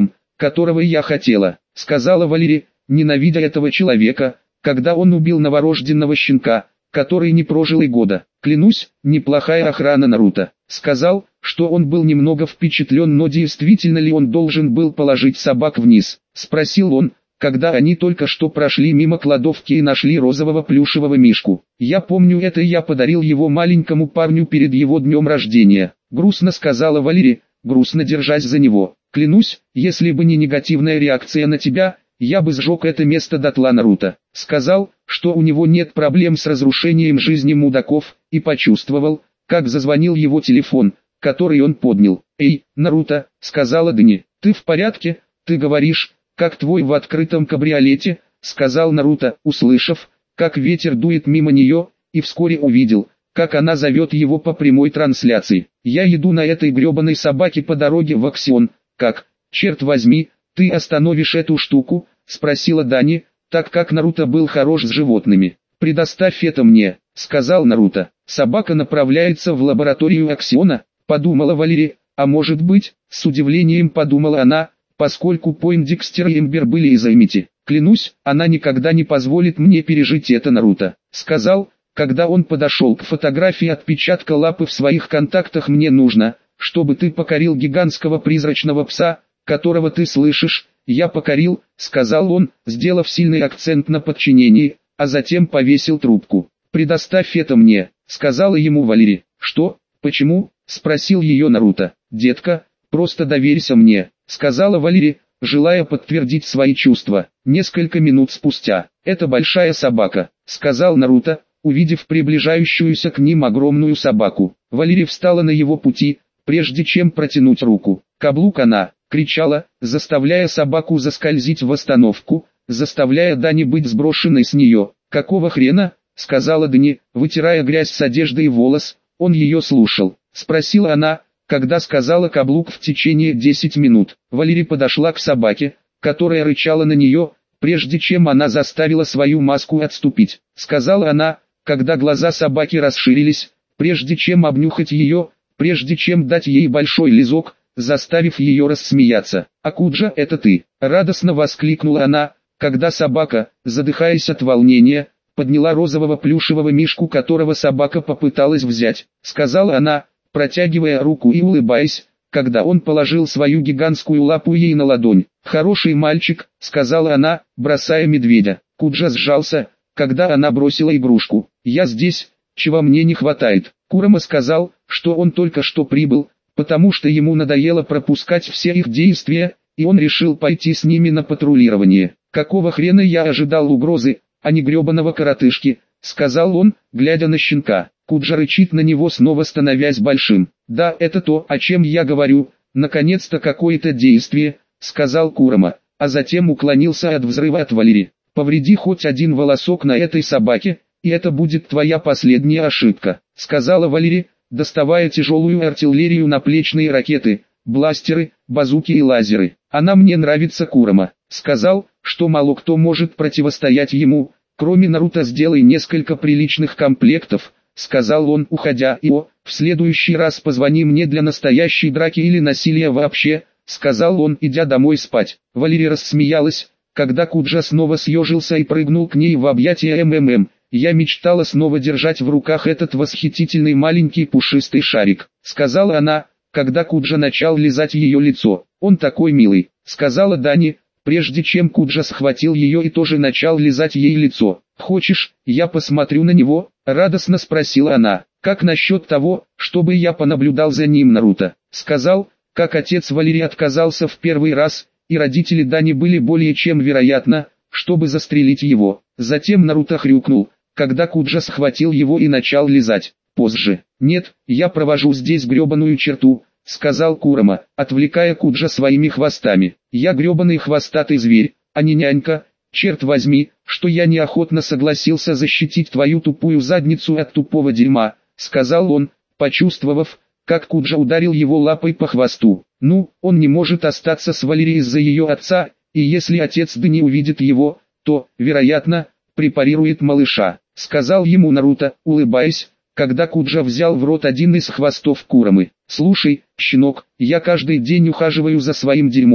[SPEAKER 1] которого я хотела», — сказала Валерия, ненавидя этого человека, когда он убил новорожденного щенка, который не прожил и года. «Клянусь, неплохая охрана Наруто». Сказал, что он был немного впечатлен, но действительно ли он должен был положить собак вниз, спросил он, когда они только что прошли мимо кладовки и нашли розового плюшевого мишку. «Я помню это, я подарил его маленькому парню перед его днем рождения», грустно сказала Валерия, грустно держась за него. «Клянусь, если бы не негативная реакция на тебя, я бы сжег это место дотла». Наруто сказал, что у него нет проблем с разрушением жизни мудаков, и почувствовал, как зазвонил его телефон, который он поднял. «Эй, Наруто», — сказала Дани, — «ты в порядке? Ты говоришь, как твой в открытом кабриолете», — сказал Наруто, услышав, как ветер дует мимо нее, и вскоре увидел, как она зовет его по прямой трансляции. «Я еду на этой гребаной собаке по дороге в Аксион. Как, черт возьми, ты остановишь эту штуку?» — спросила Дани, так как Наруто был хорош с животными. «Предоставь это мне», — сказал Наруто. «Собака направляется в лабораторию Аксиона», — подумала Валерия, «а может быть», — с удивлением подумала она, поскольку Пойндикстер и Эмбер были из Амити. «Клянусь, она никогда не позволит мне пережить это», — Наруто сказал, когда он подошел к фотографии отпечатка лапы в своих контактах. «Мне нужно, чтобы ты покорил гигантского призрачного пса, которого ты слышишь». «Я покорил», — сказал он, сделав сильный акцент на подчинении, а затем повесил трубку. «Предоставь это мне», — сказала ему Валерия. «Что? Почему?» — спросил ее Наруто. «Детка, просто доверься мне», — сказала Валерия, желая подтвердить свои чувства. Несколько минут спустя, «Это большая собака», — сказал Наруто, увидев приближающуюся к ним огромную собаку. Валерия встала на его пути, прежде чем протянуть руку. «Каблук!» она кричала, заставляя собаку заскользить в остановку, заставляя Дани быть сброшенной с нее. «Какого хрена?» — сказала Дани, вытирая грязь с одежды и волос. Он ее слушал. Спросила она, когда сказала «каблук» в течение 10 минут. Валерия подошла к собаке, которая рычала на нее, прежде чем она заставила свою маску отступить. Сказала она, когда глаза собаки расширились, прежде чем обнюхать ее, прежде чем дать ей большой лизок, заставив ее рассмеяться. «Акуджа, это ты!» — радостно воскликнула она, когда собака, задыхаясь от волнения, подняла розового плюшевого мишку, которого собака попыталась взять. Сказала она, протягивая руку и улыбаясь, когда он положил свою гигантскую лапу ей на ладонь. «Хороший мальчик», — сказала она, бросая медведя. Куджа сжался, когда она бросила игрушку. «Я здесь, чего мне не хватает». Курама сказал, что он только что прибыл, потому что ему надоело пропускать все их действия, и он решил пойти с ними на патрулирование. «Какого хрена я ожидал угрозы, а не гребаного коротышки», — сказал он, глядя на щенка. Куджа рычит на него, снова становясь большим. «Да, это то, о чем я говорю, наконец-то какое-то действие», — сказал Курама, а затем уклонился от взрыва от Валерии. «Повреди хоть один волосок на этой собаке, и это будет твоя последняя ошибка», — сказала Валерия, доставая тяжелую артиллерию, наплечные ракеты, бластеры, базуки и лазеры. «Она мне нравится», — Курама сказал, что мало кто может противостоять ему, кроме Наруто. «Сделай несколько приличных комплектов», — сказал он, уходя, — «и в следующий раз позвони мне для настоящей драки или насилия вообще», — сказал он, идя домой спать. Валерия рассмеялась, когда Куджа снова съежился и прыгнул к ней в объятия. «Я мечтала снова держать в руках этот восхитительный маленький пушистый шарик», — сказала она, когда Куджа начал лизать ее лицо. «Он такой милый», — сказала Дани, прежде чем Куджа схватил ее и тоже начал лизать ей лицо. «Хочешь, я посмотрю на него?» — радостно спросила она. «Как насчет того, чтобы я понаблюдал за ним?» Наруто сказал, как отец Валерии отказался в первый раз, и родители Дани были более чем вероятно, чтобы застрелить его. Затем Наруто хрюкнул, когда Куджа схватил его и начал лизать. Позже. «Нет, я провожу здесь гребаную черту», — сказал Курама, отвлекая Куджа своими хвостами. «Я гребаный хвостатый зверь, а не нянька. Черт возьми, что я неохотно согласился защитить твою тупую задницу от тупого дерьма», — сказал он, почувствовав, как Куджа ударил его лапой по хвосту. «Ну, он не может остаться с Валерией из-за ее отца, и если отец Дани увидит его, то, вероятно, препарирует малыша», — сказал ему Наруто, улыбаясь, когда Куджа взял в рот один из хвостов Курамы. «Слушай, щенок, я каждый день ухаживаю за своим дерьмом,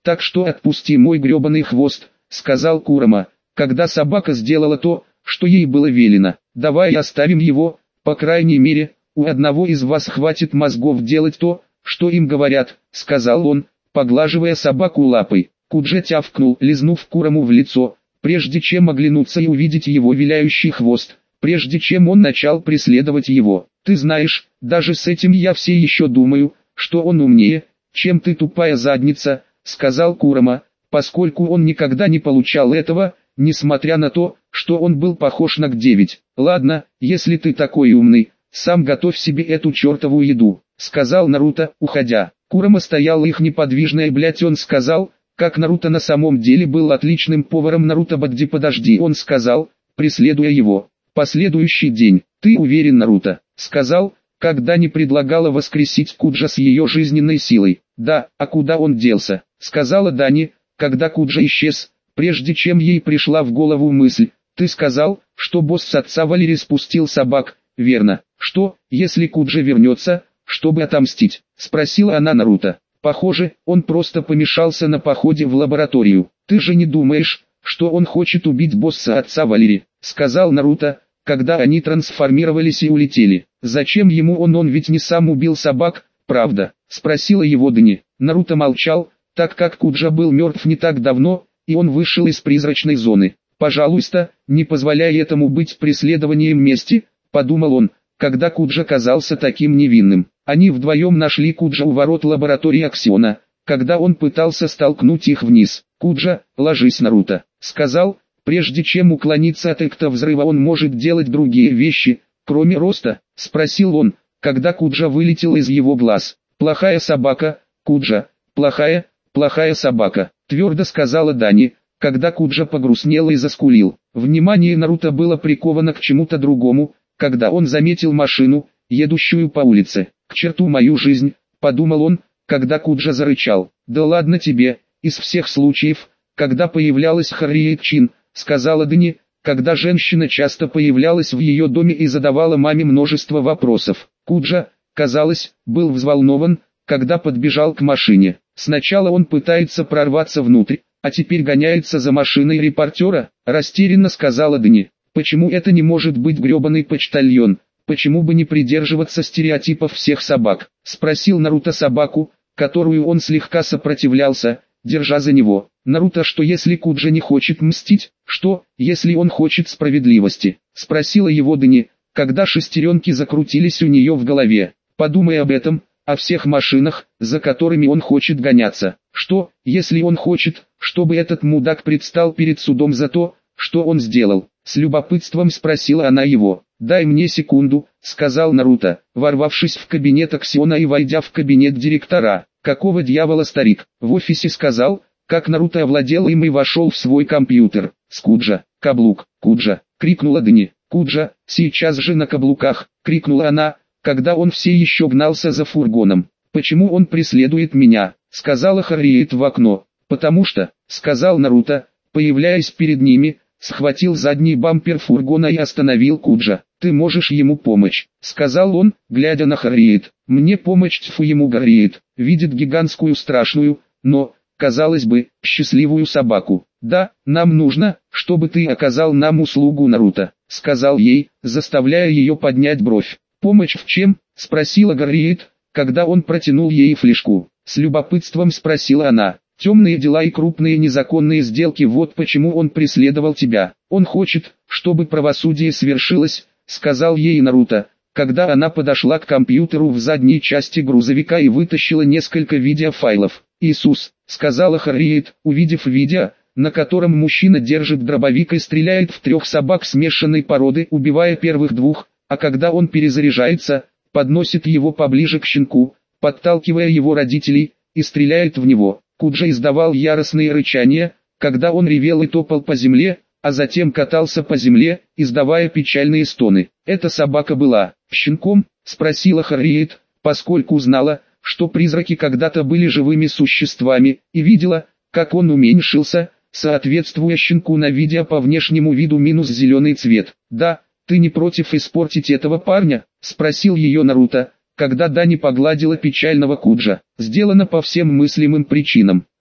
[SPEAKER 1] так что отпусти мой гребаный хвост, сказал Курама, когда собака сделала то, что ей было велено. Давай оставим его, по крайней мере, у одного из вас хватит мозгов делать то, что им говорят, сказал он, поглаживая собаку лапой. Куджа тявкнул, лизнув Кураму в лицо, прежде чем оглянуться и увидеть его виляющий хвост, прежде чем он начал преследовать его. Ты знаешь, даже с этим я все еще думаю, что он умнее, чем ты, тупая задница, сказал Курама, поскольку он никогда не получал этого, несмотря на то, что он был похож на К9. Ладно, если ты такой умный, сам готовь себе эту чертову еду, сказал Наруто, уходя. Курама стоял их неподвижно, и он сказал, как Наруто на самом деле был отличным поваром. Наруто, подожди, он сказал, преследуя его. Последующий день. Ты уверен, Наруто, сказал, когда не предлагала воскресить Куджа с ее жизненной силой. Да, а куда он делся, сказала Дани, когда Куджа исчез, прежде чем ей пришла в голову мысль. Ты сказал, что босс отца Валери спустил собак, верно? Что, если Куджа вернется, чтобы отомстить? Спросила она Наруто. Похоже, он просто помешался на походе в лабораторию. Ты же не думаешь, что он хочет убить босса отца Валери, сказал Наруто, когда они трансформировались и улетели. Зачем ему он ведь не сам убил собак, правда? Спросила его Дани. Наруто молчал, так как Куджа был мертв не так давно, и он вышел из призрачной зоны. Пожалуйста, не позволяй этому быть преследованием мести, подумал он, когда Куджа казался таким невинным. Они вдвоем нашли Куджа у ворот лаборатории Аксиона, когда он пытался столкнуть их вниз. Куджа, ложись, Наруто, сказал, прежде чем уклониться от экта взрыва. Он может делать другие вещи, кроме роста, спросил он, когда Куджа вылетел из его глаз. Плохая собака, Куджа, плохая собака, твердо сказала Дани, когда Куджа погрустнел и заскулил. Внимание Наруто было приковано к чему-то другому, когда он заметил машину, едущую по улице. К черту мою жизнь, подумал он, когда Куджа зарычал. Да ладно тебе, из всех случаев, когда появлялась Харриет Чин, сказала Дани, когда женщина часто появлялась в ее доме и задавала маме множество вопросов. Куджа, казалось, был взволнован, когда подбежал к машине. Сначала он пытается прорваться внутрь, а теперь гоняется за машиной репортера, растерянно сказала Дани. Почему это не может быть гребаный почтальон? Почему бы не придерживаться стереотипов всех собак? Спросил Наруто собаку, которую он слегка сопротивлялся, держа за него. Наруто, что если Куджа не хочет мстить? Что, если он хочет справедливости? Спросила его Дани, когда шестеренки закрутились у нее в голове. Подумай об этом, о всех машинах, за которыми он хочет гоняться. Что, если он хочет, чтобы этот мудак предстал перед судом за то, что он сделал? С любопытством спросила она его. «Дай мне секунду», — сказал Наруто, ворвавшись в кабинет Аксиона и войдя в кабинет директора. «Какого дьявола старик?» В офисе сказал, как Наруто овладел им и вошел в свой компьютер. «Скуджа, каблук, Куджа!» — крикнула Дани. «Куджа, сейчас же на каблуках!» — крикнула она, когда он все еще гнался за фургоном. «Почему он преследует меня?» — сказала Харриет в окно. «Потому что», — сказал Наруто, появляясь перед ними, схватил задний бампер фургона и остановил Куджа. «Ты можешь ему помочь», — сказал он, глядя на Харриет. «Мне помочь, тьфу ему Харриет, видит гигантскую страшную, но, казалось бы, счастливую собаку. Да, нам нужно, чтобы ты оказал нам услугу, Наруто», — сказал ей, заставляя ее поднять бровь. «Помощь в чем?» — спросила Харриет, когда он протянул ей флешку. С любопытством спросила она. «Темные дела и крупные незаконные сделки, вот почему он преследовал тебя. Он хочет, чтобы правосудие свершилось», — сказал ей Наруто, когда она подошла к компьютеру в задней части грузовика и вытащила несколько видеофайлов. «Иисус», — сказала Харриет, увидев видео, на котором мужчина держит дробовик и стреляет в 3 собак смешанной породы, убивая первых 2, а когда он перезаряжается, подносит его поближе к щенку, подталкивая его родителей, и стреляет в него. Куджа издавал яростные рычания, когда он ревел и топал по земле, а затем катался по земле, издавая печальные стоны. «Эта собака была щенком?» — спросила Харриет, поскольку знала, что призраки когда-то были живыми существами, и видела, как он уменьшился, соответствуя щенку на видео по внешнему виду минус зеленый цвет. «Да, ты не против испортить этого парня?» — спросил ее Наруто, когда Дани погладила печального Куджа. «Сделано по всем мыслимым причинам», —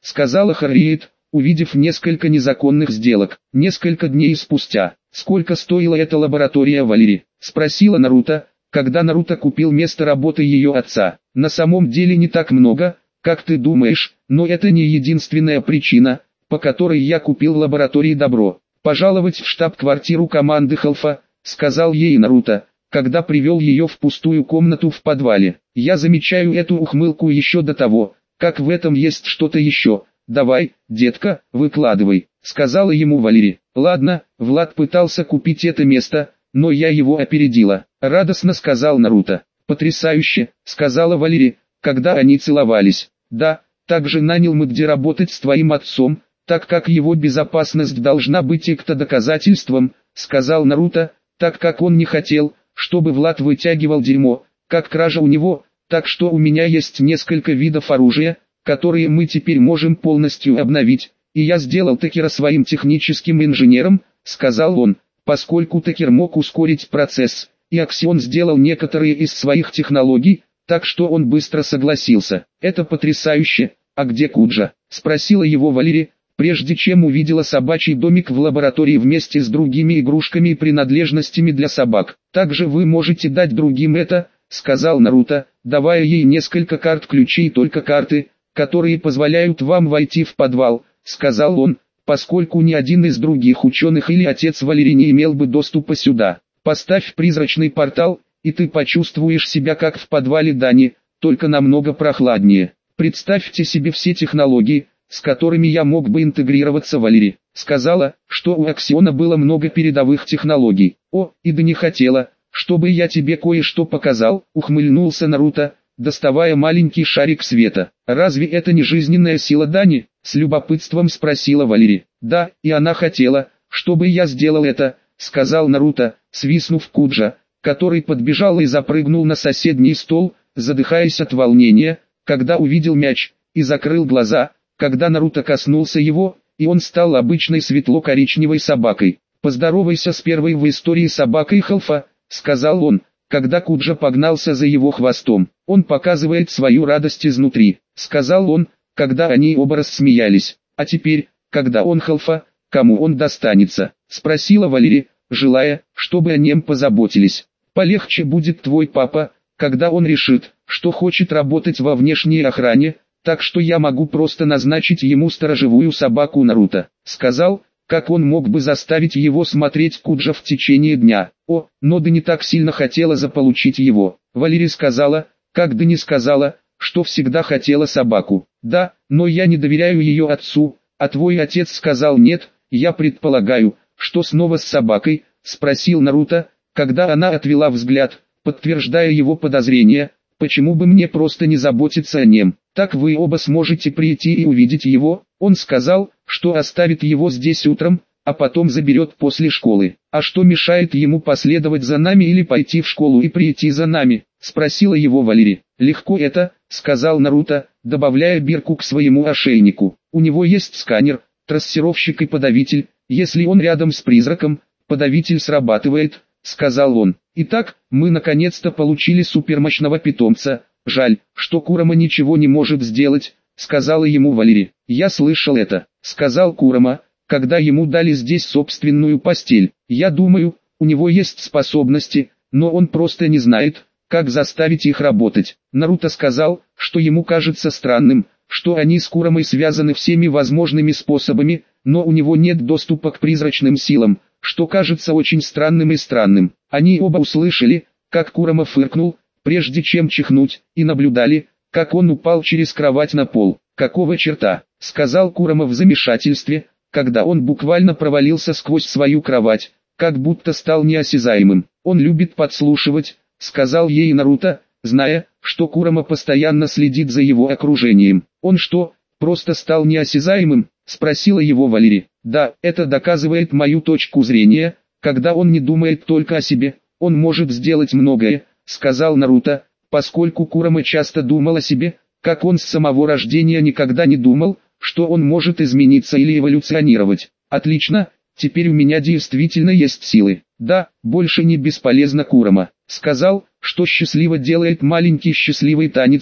[SPEAKER 1] сказала Харриет, увидев несколько незаконных сделок. Несколько дней спустя. Сколько стоила эта лаборатория, Валери? Спросила Наруто, когда Наруто купил место работы ее отца. На самом деле не так много, как ты думаешь, но это не единственная причина, по которой я купил лаборатории добро. Пожаловать в штаб-квартиру команды Халфа, сказал ей Наруто, когда привел ее в пустую комнату в подвале. Я замечаю эту ухмылку еще до того, как в этом есть что-то еще. Давай, детка, выкладывай, сказала ему Валери. Ладно, Влад пытался купить это место, но я его опередила. Радостно сказал Наруто. Потрясающе, сказала Валери, когда они целовались. Да, также нанял мы где работать с твоим отцом, так как его безопасность должна быть доказательством, сказал Наруто, так как он не хотел, чтобы Влад вытягивал дерьмо, как кража у него, так что у меня есть несколько видов оружия, которые мы теперь можем полностью обновить, и я сделал Текера своим техническим инженером, сказал он, поскольку Текер мог ускорить процесс, и Аксион сделал некоторые из своих технологий, так что он быстро согласился. Это потрясающе. А где Куджа? Спросила его Валери, прежде чем увидела собачий домик в лаборатории вместе с другими игрушками и принадлежностями для собак. Также вы можете дать другим это, сказал Наруто, давая ей несколько карт ключей, только карты, которые позволяют вам войти в подвал, сказал он, поскольку ни один из других ученых или отец Валери не имел бы доступа сюда. Поставь призрачный портал, и ты почувствуешь себя как в подвале Дани, только намного прохладнее. Представьте себе все технологии, с которыми я мог бы интегрироваться. Валери сказала, что у Аксиона было много передовых технологий. О, и да не хотела, чтобы я тебе кое-что показал, ухмыльнулся Наруто, доставая маленький шарик света. Разве это не жизненная сила Дани? С любопытством спросила Валери. Да, и она хотела, чтобы я сделал это, сказал Наруто, свистнув Куджа, который подбежал и запрыгнул на соседний стол, задыхаясь от волнения, когда увидел мяч, и закрыл глаза, когда Наруто коснулся его, и он стал обычной светло-коричневой собакой. «Поздоровайся с первой в истории собакой Халфа», — сказал он, когда Куджа погнался за его хвостом. «Он показывает свою радость изнутри», — сказал он, когда они оба рассмеялись. «А теперь, когда он Халфа, кому он достанется?» — спросила Валери, желая, чтобы о нем позаботились. «Полегче будет твой папа, когда он решит, что хочет работать во внешней охране, так что я могу просто назначить ему сторожевую собаку». Наруто сказал, как он мог бы заставить его смотреть Куджа в течение дня. О, но да не так сильно хотела заполучить его. Валери сказала, как да не сказала, что всегда хотела собаку. Да, но я не доверяю ее отцу, а твой отец сказал нет. Я предполагаю, что снова с собакой, спросил Наруто, когда она отвела взгляд, подтверждая его подозрения. Почему бы мне просто не заботиться о нем? Так вы оба сможете прийти и увидеть его. Он сказал, что оставит его здесь утром, а потом заберет после школы. А что мешает ему последовать за нами или пойти в школу и прийти за нами? Спросила его Валери. Легко это, сказал Наруто, добавляя бирку к своему ошейнику. У него есть сканер, трассировщик и подавитель. Если он рядом с призраком, подавитель срабатывает, сказал он. Итак, мы наконец-то получили супермощного питомца. Жаль, что Курама ничего не может сделать, сказала ему Валери. Я слышал это, сказал Курама, когда ему дали здесь собственную постель. Я думаю, у него есть способности, но он просто не знает, как заставить их работать. Наруто сказал, что ему кажется странным, что они с Курамой связаны всеми возможными способами, но у него нет доступа к призрачным силам, что кажется очень странным и странным. Они оба услышали, как Курама фыркнул, прежде чем чихнуть, и наблюдали, как он упал через кровать на пол. «Какого черта?» — сказал Курама в замешательстве, когда он буквально провалился сквозь свою кровать, как будто стал неосязаемым. «Он любит подслушивать», — сказал ей Наруто, зная, что Курама постоянно следит за его окружением. «Он что, просто стал неосязаемым?» — спросила его Валери. «Да, это доказывает мою точку зрения, когда он не думает только о себе, он может сделать многое», — сказал Наруто, поскольку Курама часто думал о себе, как он с самого рождения никогда не думал, что он может измениться или эволюционировать. «Отлично, теперь у меня действительно есть силы. Да, больше не бесполезно». Курама сказал, что счастливо делает маленький счастливый танец,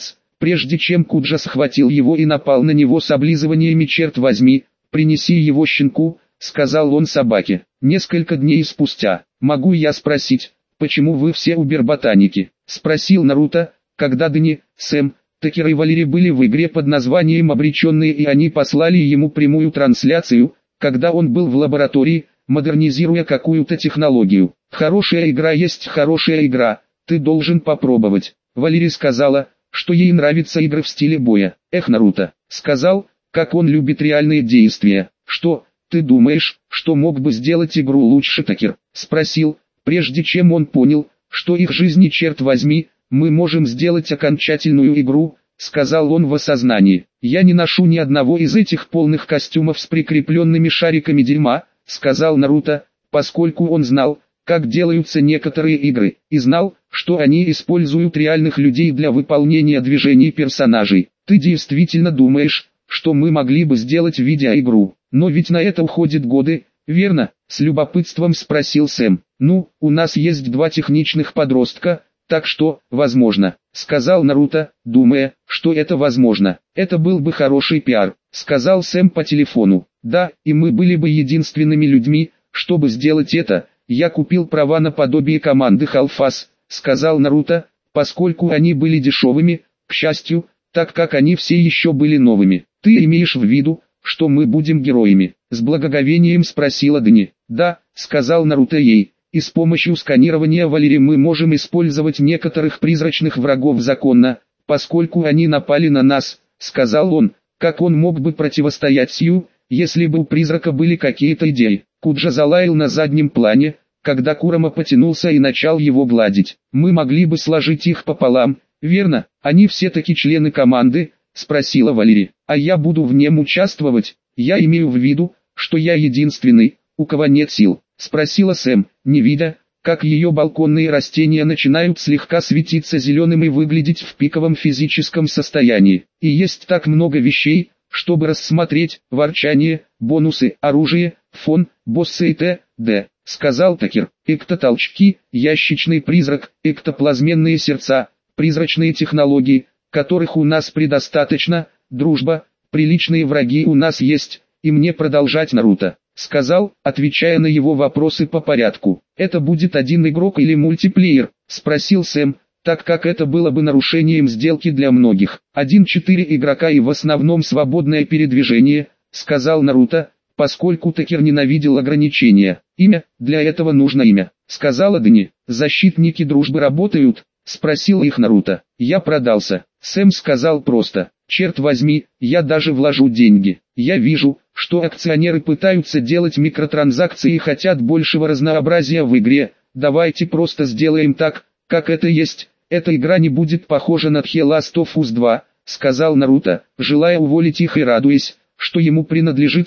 [SPEAKER 1] прежде чем Куджа схватил его и напал на него с облизываниями. «Черт возьми, принеси его щенку», — сказал он собаке. Несколько дней спустя: «Могу я спросить, почему вы все убер-ботаники?» — спросил Наруто, когда Дани, Сэм, Такер и Валери были в игре под названием «Обреченные», и они послали ему прямую трансляцию, когда он был в лаборатории, модернизируя какую-то технологию. «Хорошая игра есть хорошая игра, ты должен попробовать». Валери сказала, что ей нравятся игры в стиле боя. «Эх, Наруто», — сказал, как он любит реальные действия. «Что, ты думаешь, что мог бы сделать игру лучше?» Такер спросил, прежде чем он понял, что их жизни. «Черт возьми, мы можем сделать окончательную игру», — сказал он в осознании. «Я не ношу ни одного из этих полных костюмов с прикрепленными шариками дерьма», — сказал Наруто, поскольку он знал, как делаются некоторые игры, и знал, что они используют реальных людей для выполнения движений персонажей. «Ты действительно думаешь, что мы могли бы сделать видеоигру? Но ведь на это уходят годы, верно?» — с любопытством спросил Сэм. «Ну, у нас есть 2 техничных подростка, так что, возможно», — сказал Наруто, думая, что это возможно. «Это был бы хороший пиар», — сказал Сэм по телефону. «Да, и мы были бы единственными людьми, чтобы сделать это. Я купил права на подобие команды Half-Life», — сказал Наруто, поскольку они были дешевыми, к счастью, так как они все еще были новыми. «Ты имеешь в виду, что мы будем героями?» — с благоговением спросила Дани. «Да», — сказал Наруто ей. «И с помощью сканирования Валери мы можем использовать некоторых призрачных врагов законно, поскольку они напали на нас», — сказал он. «Как он мог бы противостоять Сью, если бы у призрака были какие-то идеи?» Куджа залаял на заднем плане, когда Курама потянулся и начал его гладить. «Мы могли бы сложить их пополам, верно? Они все-таки члены команды?» — спросила Валери. «А я буду в нем участвовать? Я имею в виду, что я единственный, у кого нет сил?» — спросила Сэм, не видя, как ее балконные растения начинают слегка светиться зеленым и выглядеть в пиковом физическом состоянии. «И есть так много вещей, чтобы рассмотреть: ворчание, бонусы, оружие, фон, боссы и т.д. — сказал Такер. «Эктотолчки, ящичный призрак, эктоплазменные сердца, призрачные технологии, которых у нас предостаточно, дружба, приличные враги у нас есть, и мне продолжать, Наруто?» — сказал, отвечая на его вопросы по порядку. «Это будет один игрок или мультиплеер?» — спросил Сэм, так как это было бы нарушением сделки для многих. 1-4 игрока и в основном свободное передвижение, — сказал Наруто, поскольку Такер ненавидел ограничения. «Имя, для этого нужно имя», — сказала Дани. «Защитники дружбы работают?» — спросил их Наруто. «Я продался». Сэм сказал просто: «Черт возьми, я даже вложу деньги. Я вижу, что акционеры пытаются делать микротранзакции и хотят большего разнообразия в игре. Давайте просто сделаем так, как это есть. Эта игра не будет похожа на The Last of Us 2», — сказал Наруто, желая уволить их и радуясь, что ему принадлежит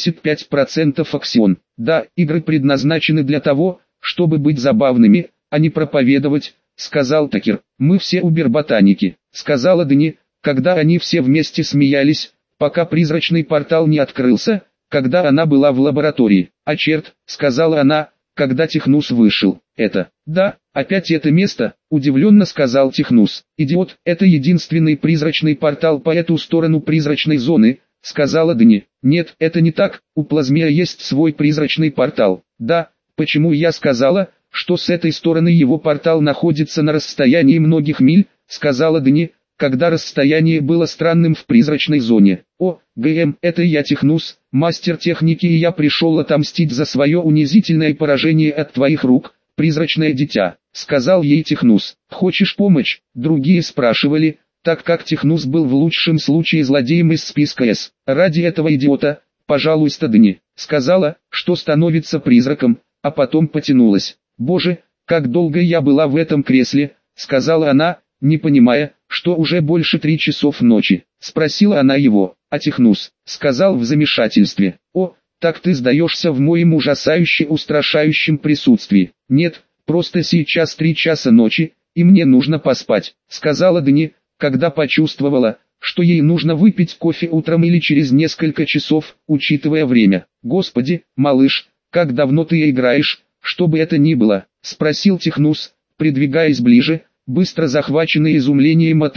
[SPEAKER 1] 75% аксион. «Да, игры предназначены для того, чтобы быть забавными, а не проповедовать», — сказал Такер. «Мы все убер-ботаники», — сказала Дани, когда они все вместе смеялись, пока призрачный портал не открылся, когда она была в лаборатории. «А черт», — сказала она, когда Технус вышел. «Это, да, опять это место», — удивленно сказал Технус. «Идиот, это единственный призрачный портал по эту сторону призрачной зоны», — сказала Дани. «Нет, это не так, у Плазмея есть свой призрачный портал». «Да, почему я сказала, что с этой стороны его портал находится на расстоянии многих миль», — сказала Дани, когда расстояние было странным в призрачной зоне. «О, ГМ, это я Технус, мастер техники, и я пришел отомстить за свое унизительное поражение от твоих рук, призрачное дитя», — сказал ей Технус. «Хочешь помощь?» — другие спрашивали, так как Технус был в лучшем случае злодеем из списка С. «Ради этого идиота, пожалуйста, Дани», — сказала, что становится призраком, а потом потянулась. «Боже, как долго я была в этом кресле», — сказала она, не понимая, что уже больше 3 часов ночи. Спросила она его, а Технус сказал в замешательстве: «О, так ты сдаешься в моем ужасающе устрашающем присутствии». «Нет, просто сейчас 3 часа ночи, и мне нужно поспать», — сказала Дани, когда почувствовала, что ей нужно выпить кофе утром или через несколько часов, учитывая время. «Господи, малыш, как давно ты играешь, что бы это ни было?» — спросил Технус, придвигаясь ближе, быстро захваченный изумлением от игры.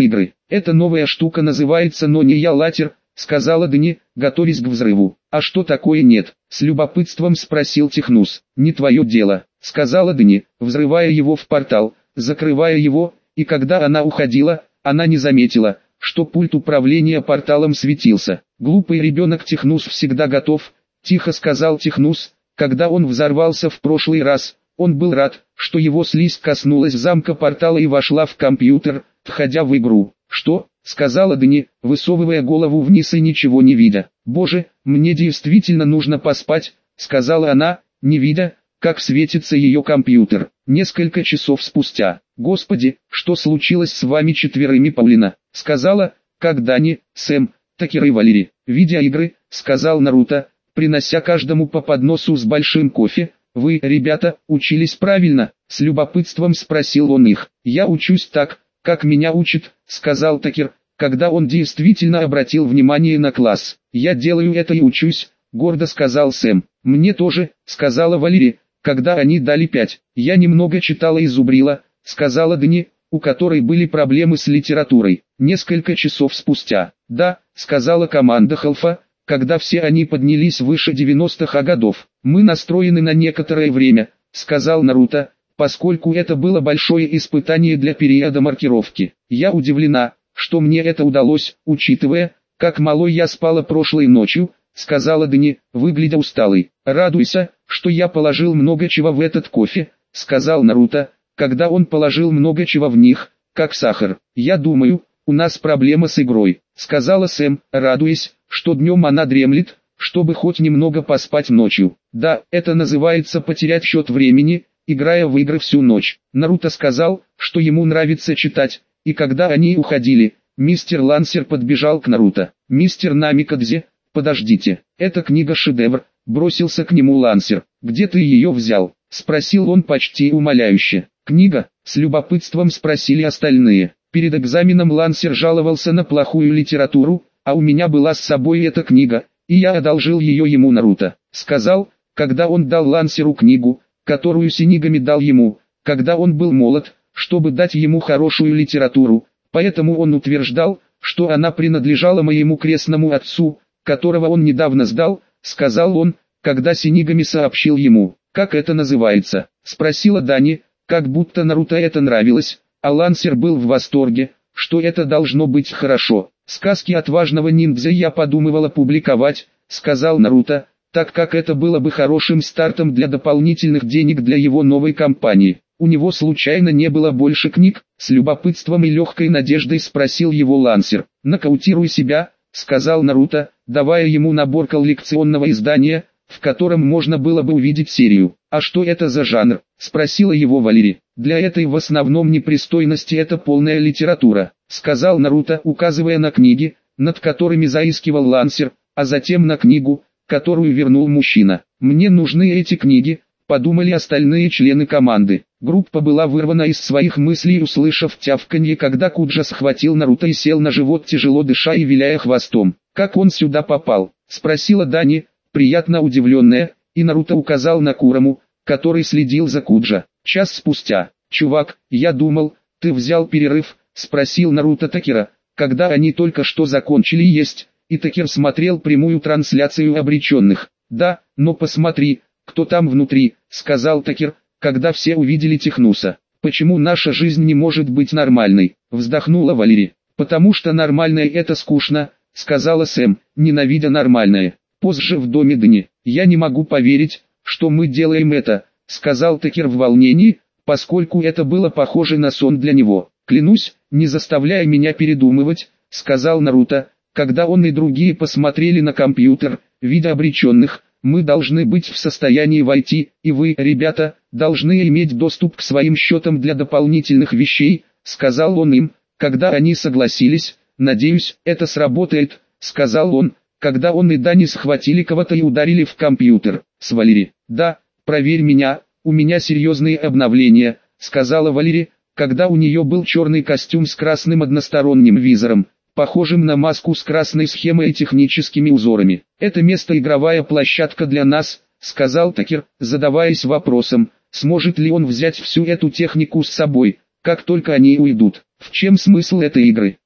[SPEAKER 1] Эта новая штука называется нония-латер, сказала Дани, готовясь к взрыву. А что такое нет? С любопытством спросил Технус. Не твое дело, сказала Дани, взрывая его в портал, закрывая его, и когда она уходила, она не заметила, что пульт управления порталом светился. Глупый ребенок. Технус всегда готов, тихо сказал Технус, когда он взорвался в прошлый раз. Он был рад, что его слизь коснулась замка портала и вошла в компьютер, входя в игру. «Что?» — сказала Дани, высовывая голову вниз и ничего не видя. «Боже, мне действительно нужно поспать», — сказала она, не видя, как светится ее компьютер. Несколько часов спустя. «Господи, что случилось с вами четверыми, Паулина?» — сказала, как Дани, Сэм, Такер и Валери. «Видеоигры», — сказал Наруто, принося каждому по подносу с большим кофе. «Вы, ребята, учились правильно?» — с любопытством спросил он их. «Я учусь так, как меня учат», — сказал Такер, когда он действительно обратил внимание на класс. «Я делаю это и учусь», — гордо сказал Сэм. «Мне тоже», — сказала Валери, когда они дали 5. «Я немного читала и зубрила», — сказала Дани, у которой были проблемы с литературой. Несколько часов спустя. «Да», — сказала команда Халфа, когда все они поднялись выше 90-х годов. «Мы настроены на некоторое время», — сказал Наруто, поскольку это было большое испытание для периода маркировки. «Я удивлена, что мне это удалось, учитывая, как мало я спала прошлой ночью», — сказала Дани, выглядя усталой. «Радуйся, что я положил много чего в этот кофе», — сказал Наруто, когда он положил много чего в них, как сахар. «Я думаю, у нас проблема с игрой», — сказала Сэм, радуясь, что днем она дремлет, чтобы хоть немного поспать ночью. «Да, это называется потерять счет времени, играя в игры всю ночь». Наруто сказал, что ему нравится читать, и когда они уходили, мистер Лансер подбежал к Наруто. «Мистер Намикадзе, подождите, эта книга-шедевр», — бросился к нему Лансер. «Где ты ее взял?» — спросил он почти умоляюще. «Книга?» — с любопытством спросили остальные. Перед экзаменом Лансер жаловался на плохую литературу, а у меня была с собой эта книга, и я одолжил ее ему. Наруто сказал, когда он дал Лансеру книгу, которую Синигами дал ему, когда он был молод, чтобы дать ему хорошую литературу, поэтому он утверждал, что она принадлежала моему крестному отцу, которого он недавно сдал, сказал он, когда Синигами сообщил ему. «Как это называется?» — спросила Дани, как будто Наруто это нравилось, а Лансер был в восторге, что это должно быть хорошо. «Сказки отважного ниндзя я подумывала публиковать», — сказал Наруто, так как это было бы хорошим стартом для дополнительных денег для его новой компании. «У него случайно не было больше книг?» — с любопытством и легкой надеждой спросил его Лансер. «Нокаутируй себя», — сказал Наруто, давая ему набор коллекционного издания, в котором можно было бы увидеть серию. «А что это за жанр?» — спросила его Валери. «Для этой в основном непристойности это полная литература», — сказал Наруто, указывая на книги, над которыми заискивал Лансер, а затем на книгу, которую вернул мужчина. «Мне нужны эти книги», — подумали остальные члены команды. Группа была вырвана из своих мыслей, услышав тявканье, когда Куджа схватил Наруто и сел на живот, тяжело дыша и виляя хвостом. «Как он сюда попал?» — спросила Дани, приятно удивленная, и Наруто указал на Кураму, который следил за Куджа. Час спустя. «Чувак, я думал, ты взял перерыв?» — спросил Наруто Такера, когда они только что закончили есть, и Такер смотрел прямую трансляцию обреченных. «Да, но посмотри, кто там внутри», — сказал Такер, когда все увидели Технуса. «Почему наша жизнь не может быть нормальной?» — вздохнула Валери. «Потому что нормальное это скучно», — сказала Сэм, ненавидя нормальное. Позже в доме Дани. «Я не могу поверить, что мы делаем это», — сказал Такер в волнении, поскольку это было похоже на сон для него. «Клянусь, не заставляй меня передумывать», — сказал Наруто, когда он и другие посмотрели на компьютер, видя обреченных. «Мы должны быть в состоянии войти, и вы, ребята, должны иметь доступ к своим счетам для дополнительных вещей», — сказал он им, когда они согласились. «Надеюсь, это сработает», — сказал он, когда он и Дани схватили кого-то и ударили в компьютер. «С Валери». «Да, проверь меня, у меня серьезные обновления», — сказала Валери, когда у нее был черный костюм с красным односторонним визором, похожим на маску с красной схемой и техническими узорами. «Это место игровая площадка для нас», — сказал Такер, задаваясь вопросом, сможет ли он взять всю эту технику с собой, как только они уйдут. «В чем смысл этой игры?» —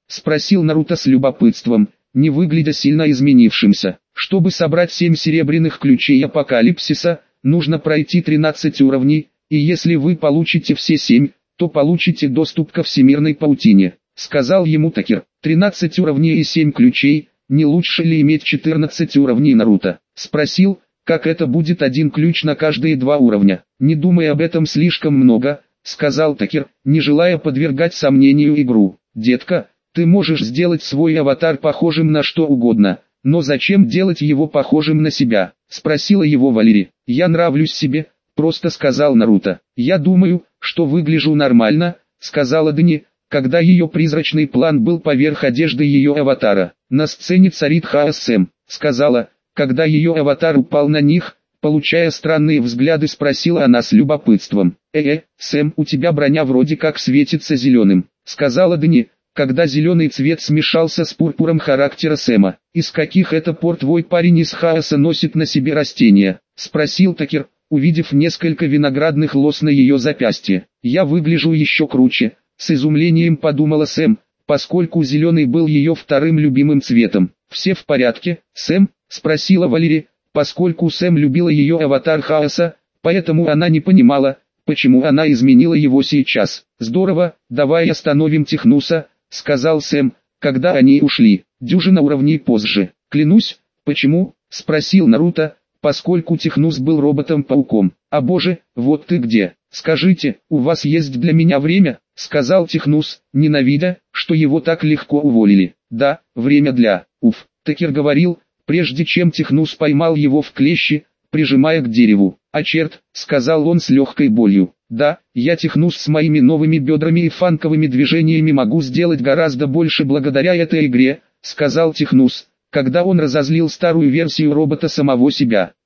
[SPEAKER 1] спросил Наруто с любопытством, не выглядя сильно изменившимся. Чтобы собрать 7 серебряных ключей апокалипсиса, нужно пройти 13 уровней, и если вы получите все 7, то получите доступ ко всемирной паутине, сказал ему Такер. 13 уровней и 7 ключей, не лучше ли иметь 14 уровней? Наруто спросил, как это будет один ключ на каждые 2 уровня. Не думай об этом слишком много, сказал Такер, не желая подвергать сомнению игру. Детка, ты можешь сделать свой аватар похожим на что угодно, но зачем делать его похожим на себя? Спросила его Валери. Я нравлюсь себе, просто сказал Наруто. Я думаю, что выгляжу нормально, сказала Дани, когда ее призрачный план был поверх одежды ее аватара. На сцене царит хаос. Сэм сказала, когда ее аватар упал на них, получая странные взгляды, спросила она с любопытством. Сэм, у тебя броня вроде как светится зеленым, сказала Дани, когда зеленый цвет смешался с пурпуром характера Сэма. Из каких это пор твой парень из хаоса носит на себе растения? Спросил Такер, увидев несколько виноградных лоз на ее запястье. Я выгляжу еще круче, с изумлением подумала Сэм, поскольку зеленый был ее вторым любимым цветом. Все в порядке, Сэм? Спросила Валери, поскольку Сэм любила ее аватар хаоса, поэтому она не понимала, почему она изменила его сейчас. Здорово, давай остановим Технуса, сказал Сэм, когда они ушли. Дюжина уровней позже. Клянусь, почему? Спросил Наруто, поскольку Технус был роботом-пауком. А боже, вот ты где. Скажите, у вас есть для меня время? Сказал Технус, ненавидя, что его так легко уволили. Да, время для... Уф, Такер говорил, прежде чем Технус поймал его в клещи, прижимая к дереву. «А черт», — сказал он с легкой болью. «Да, я Технус с моими новыми бедрами и фанковыми движениями могу сделать гораздо больше благодаря этой игре», — сказал Технус, когда он разозлил старую версию робота самого себя.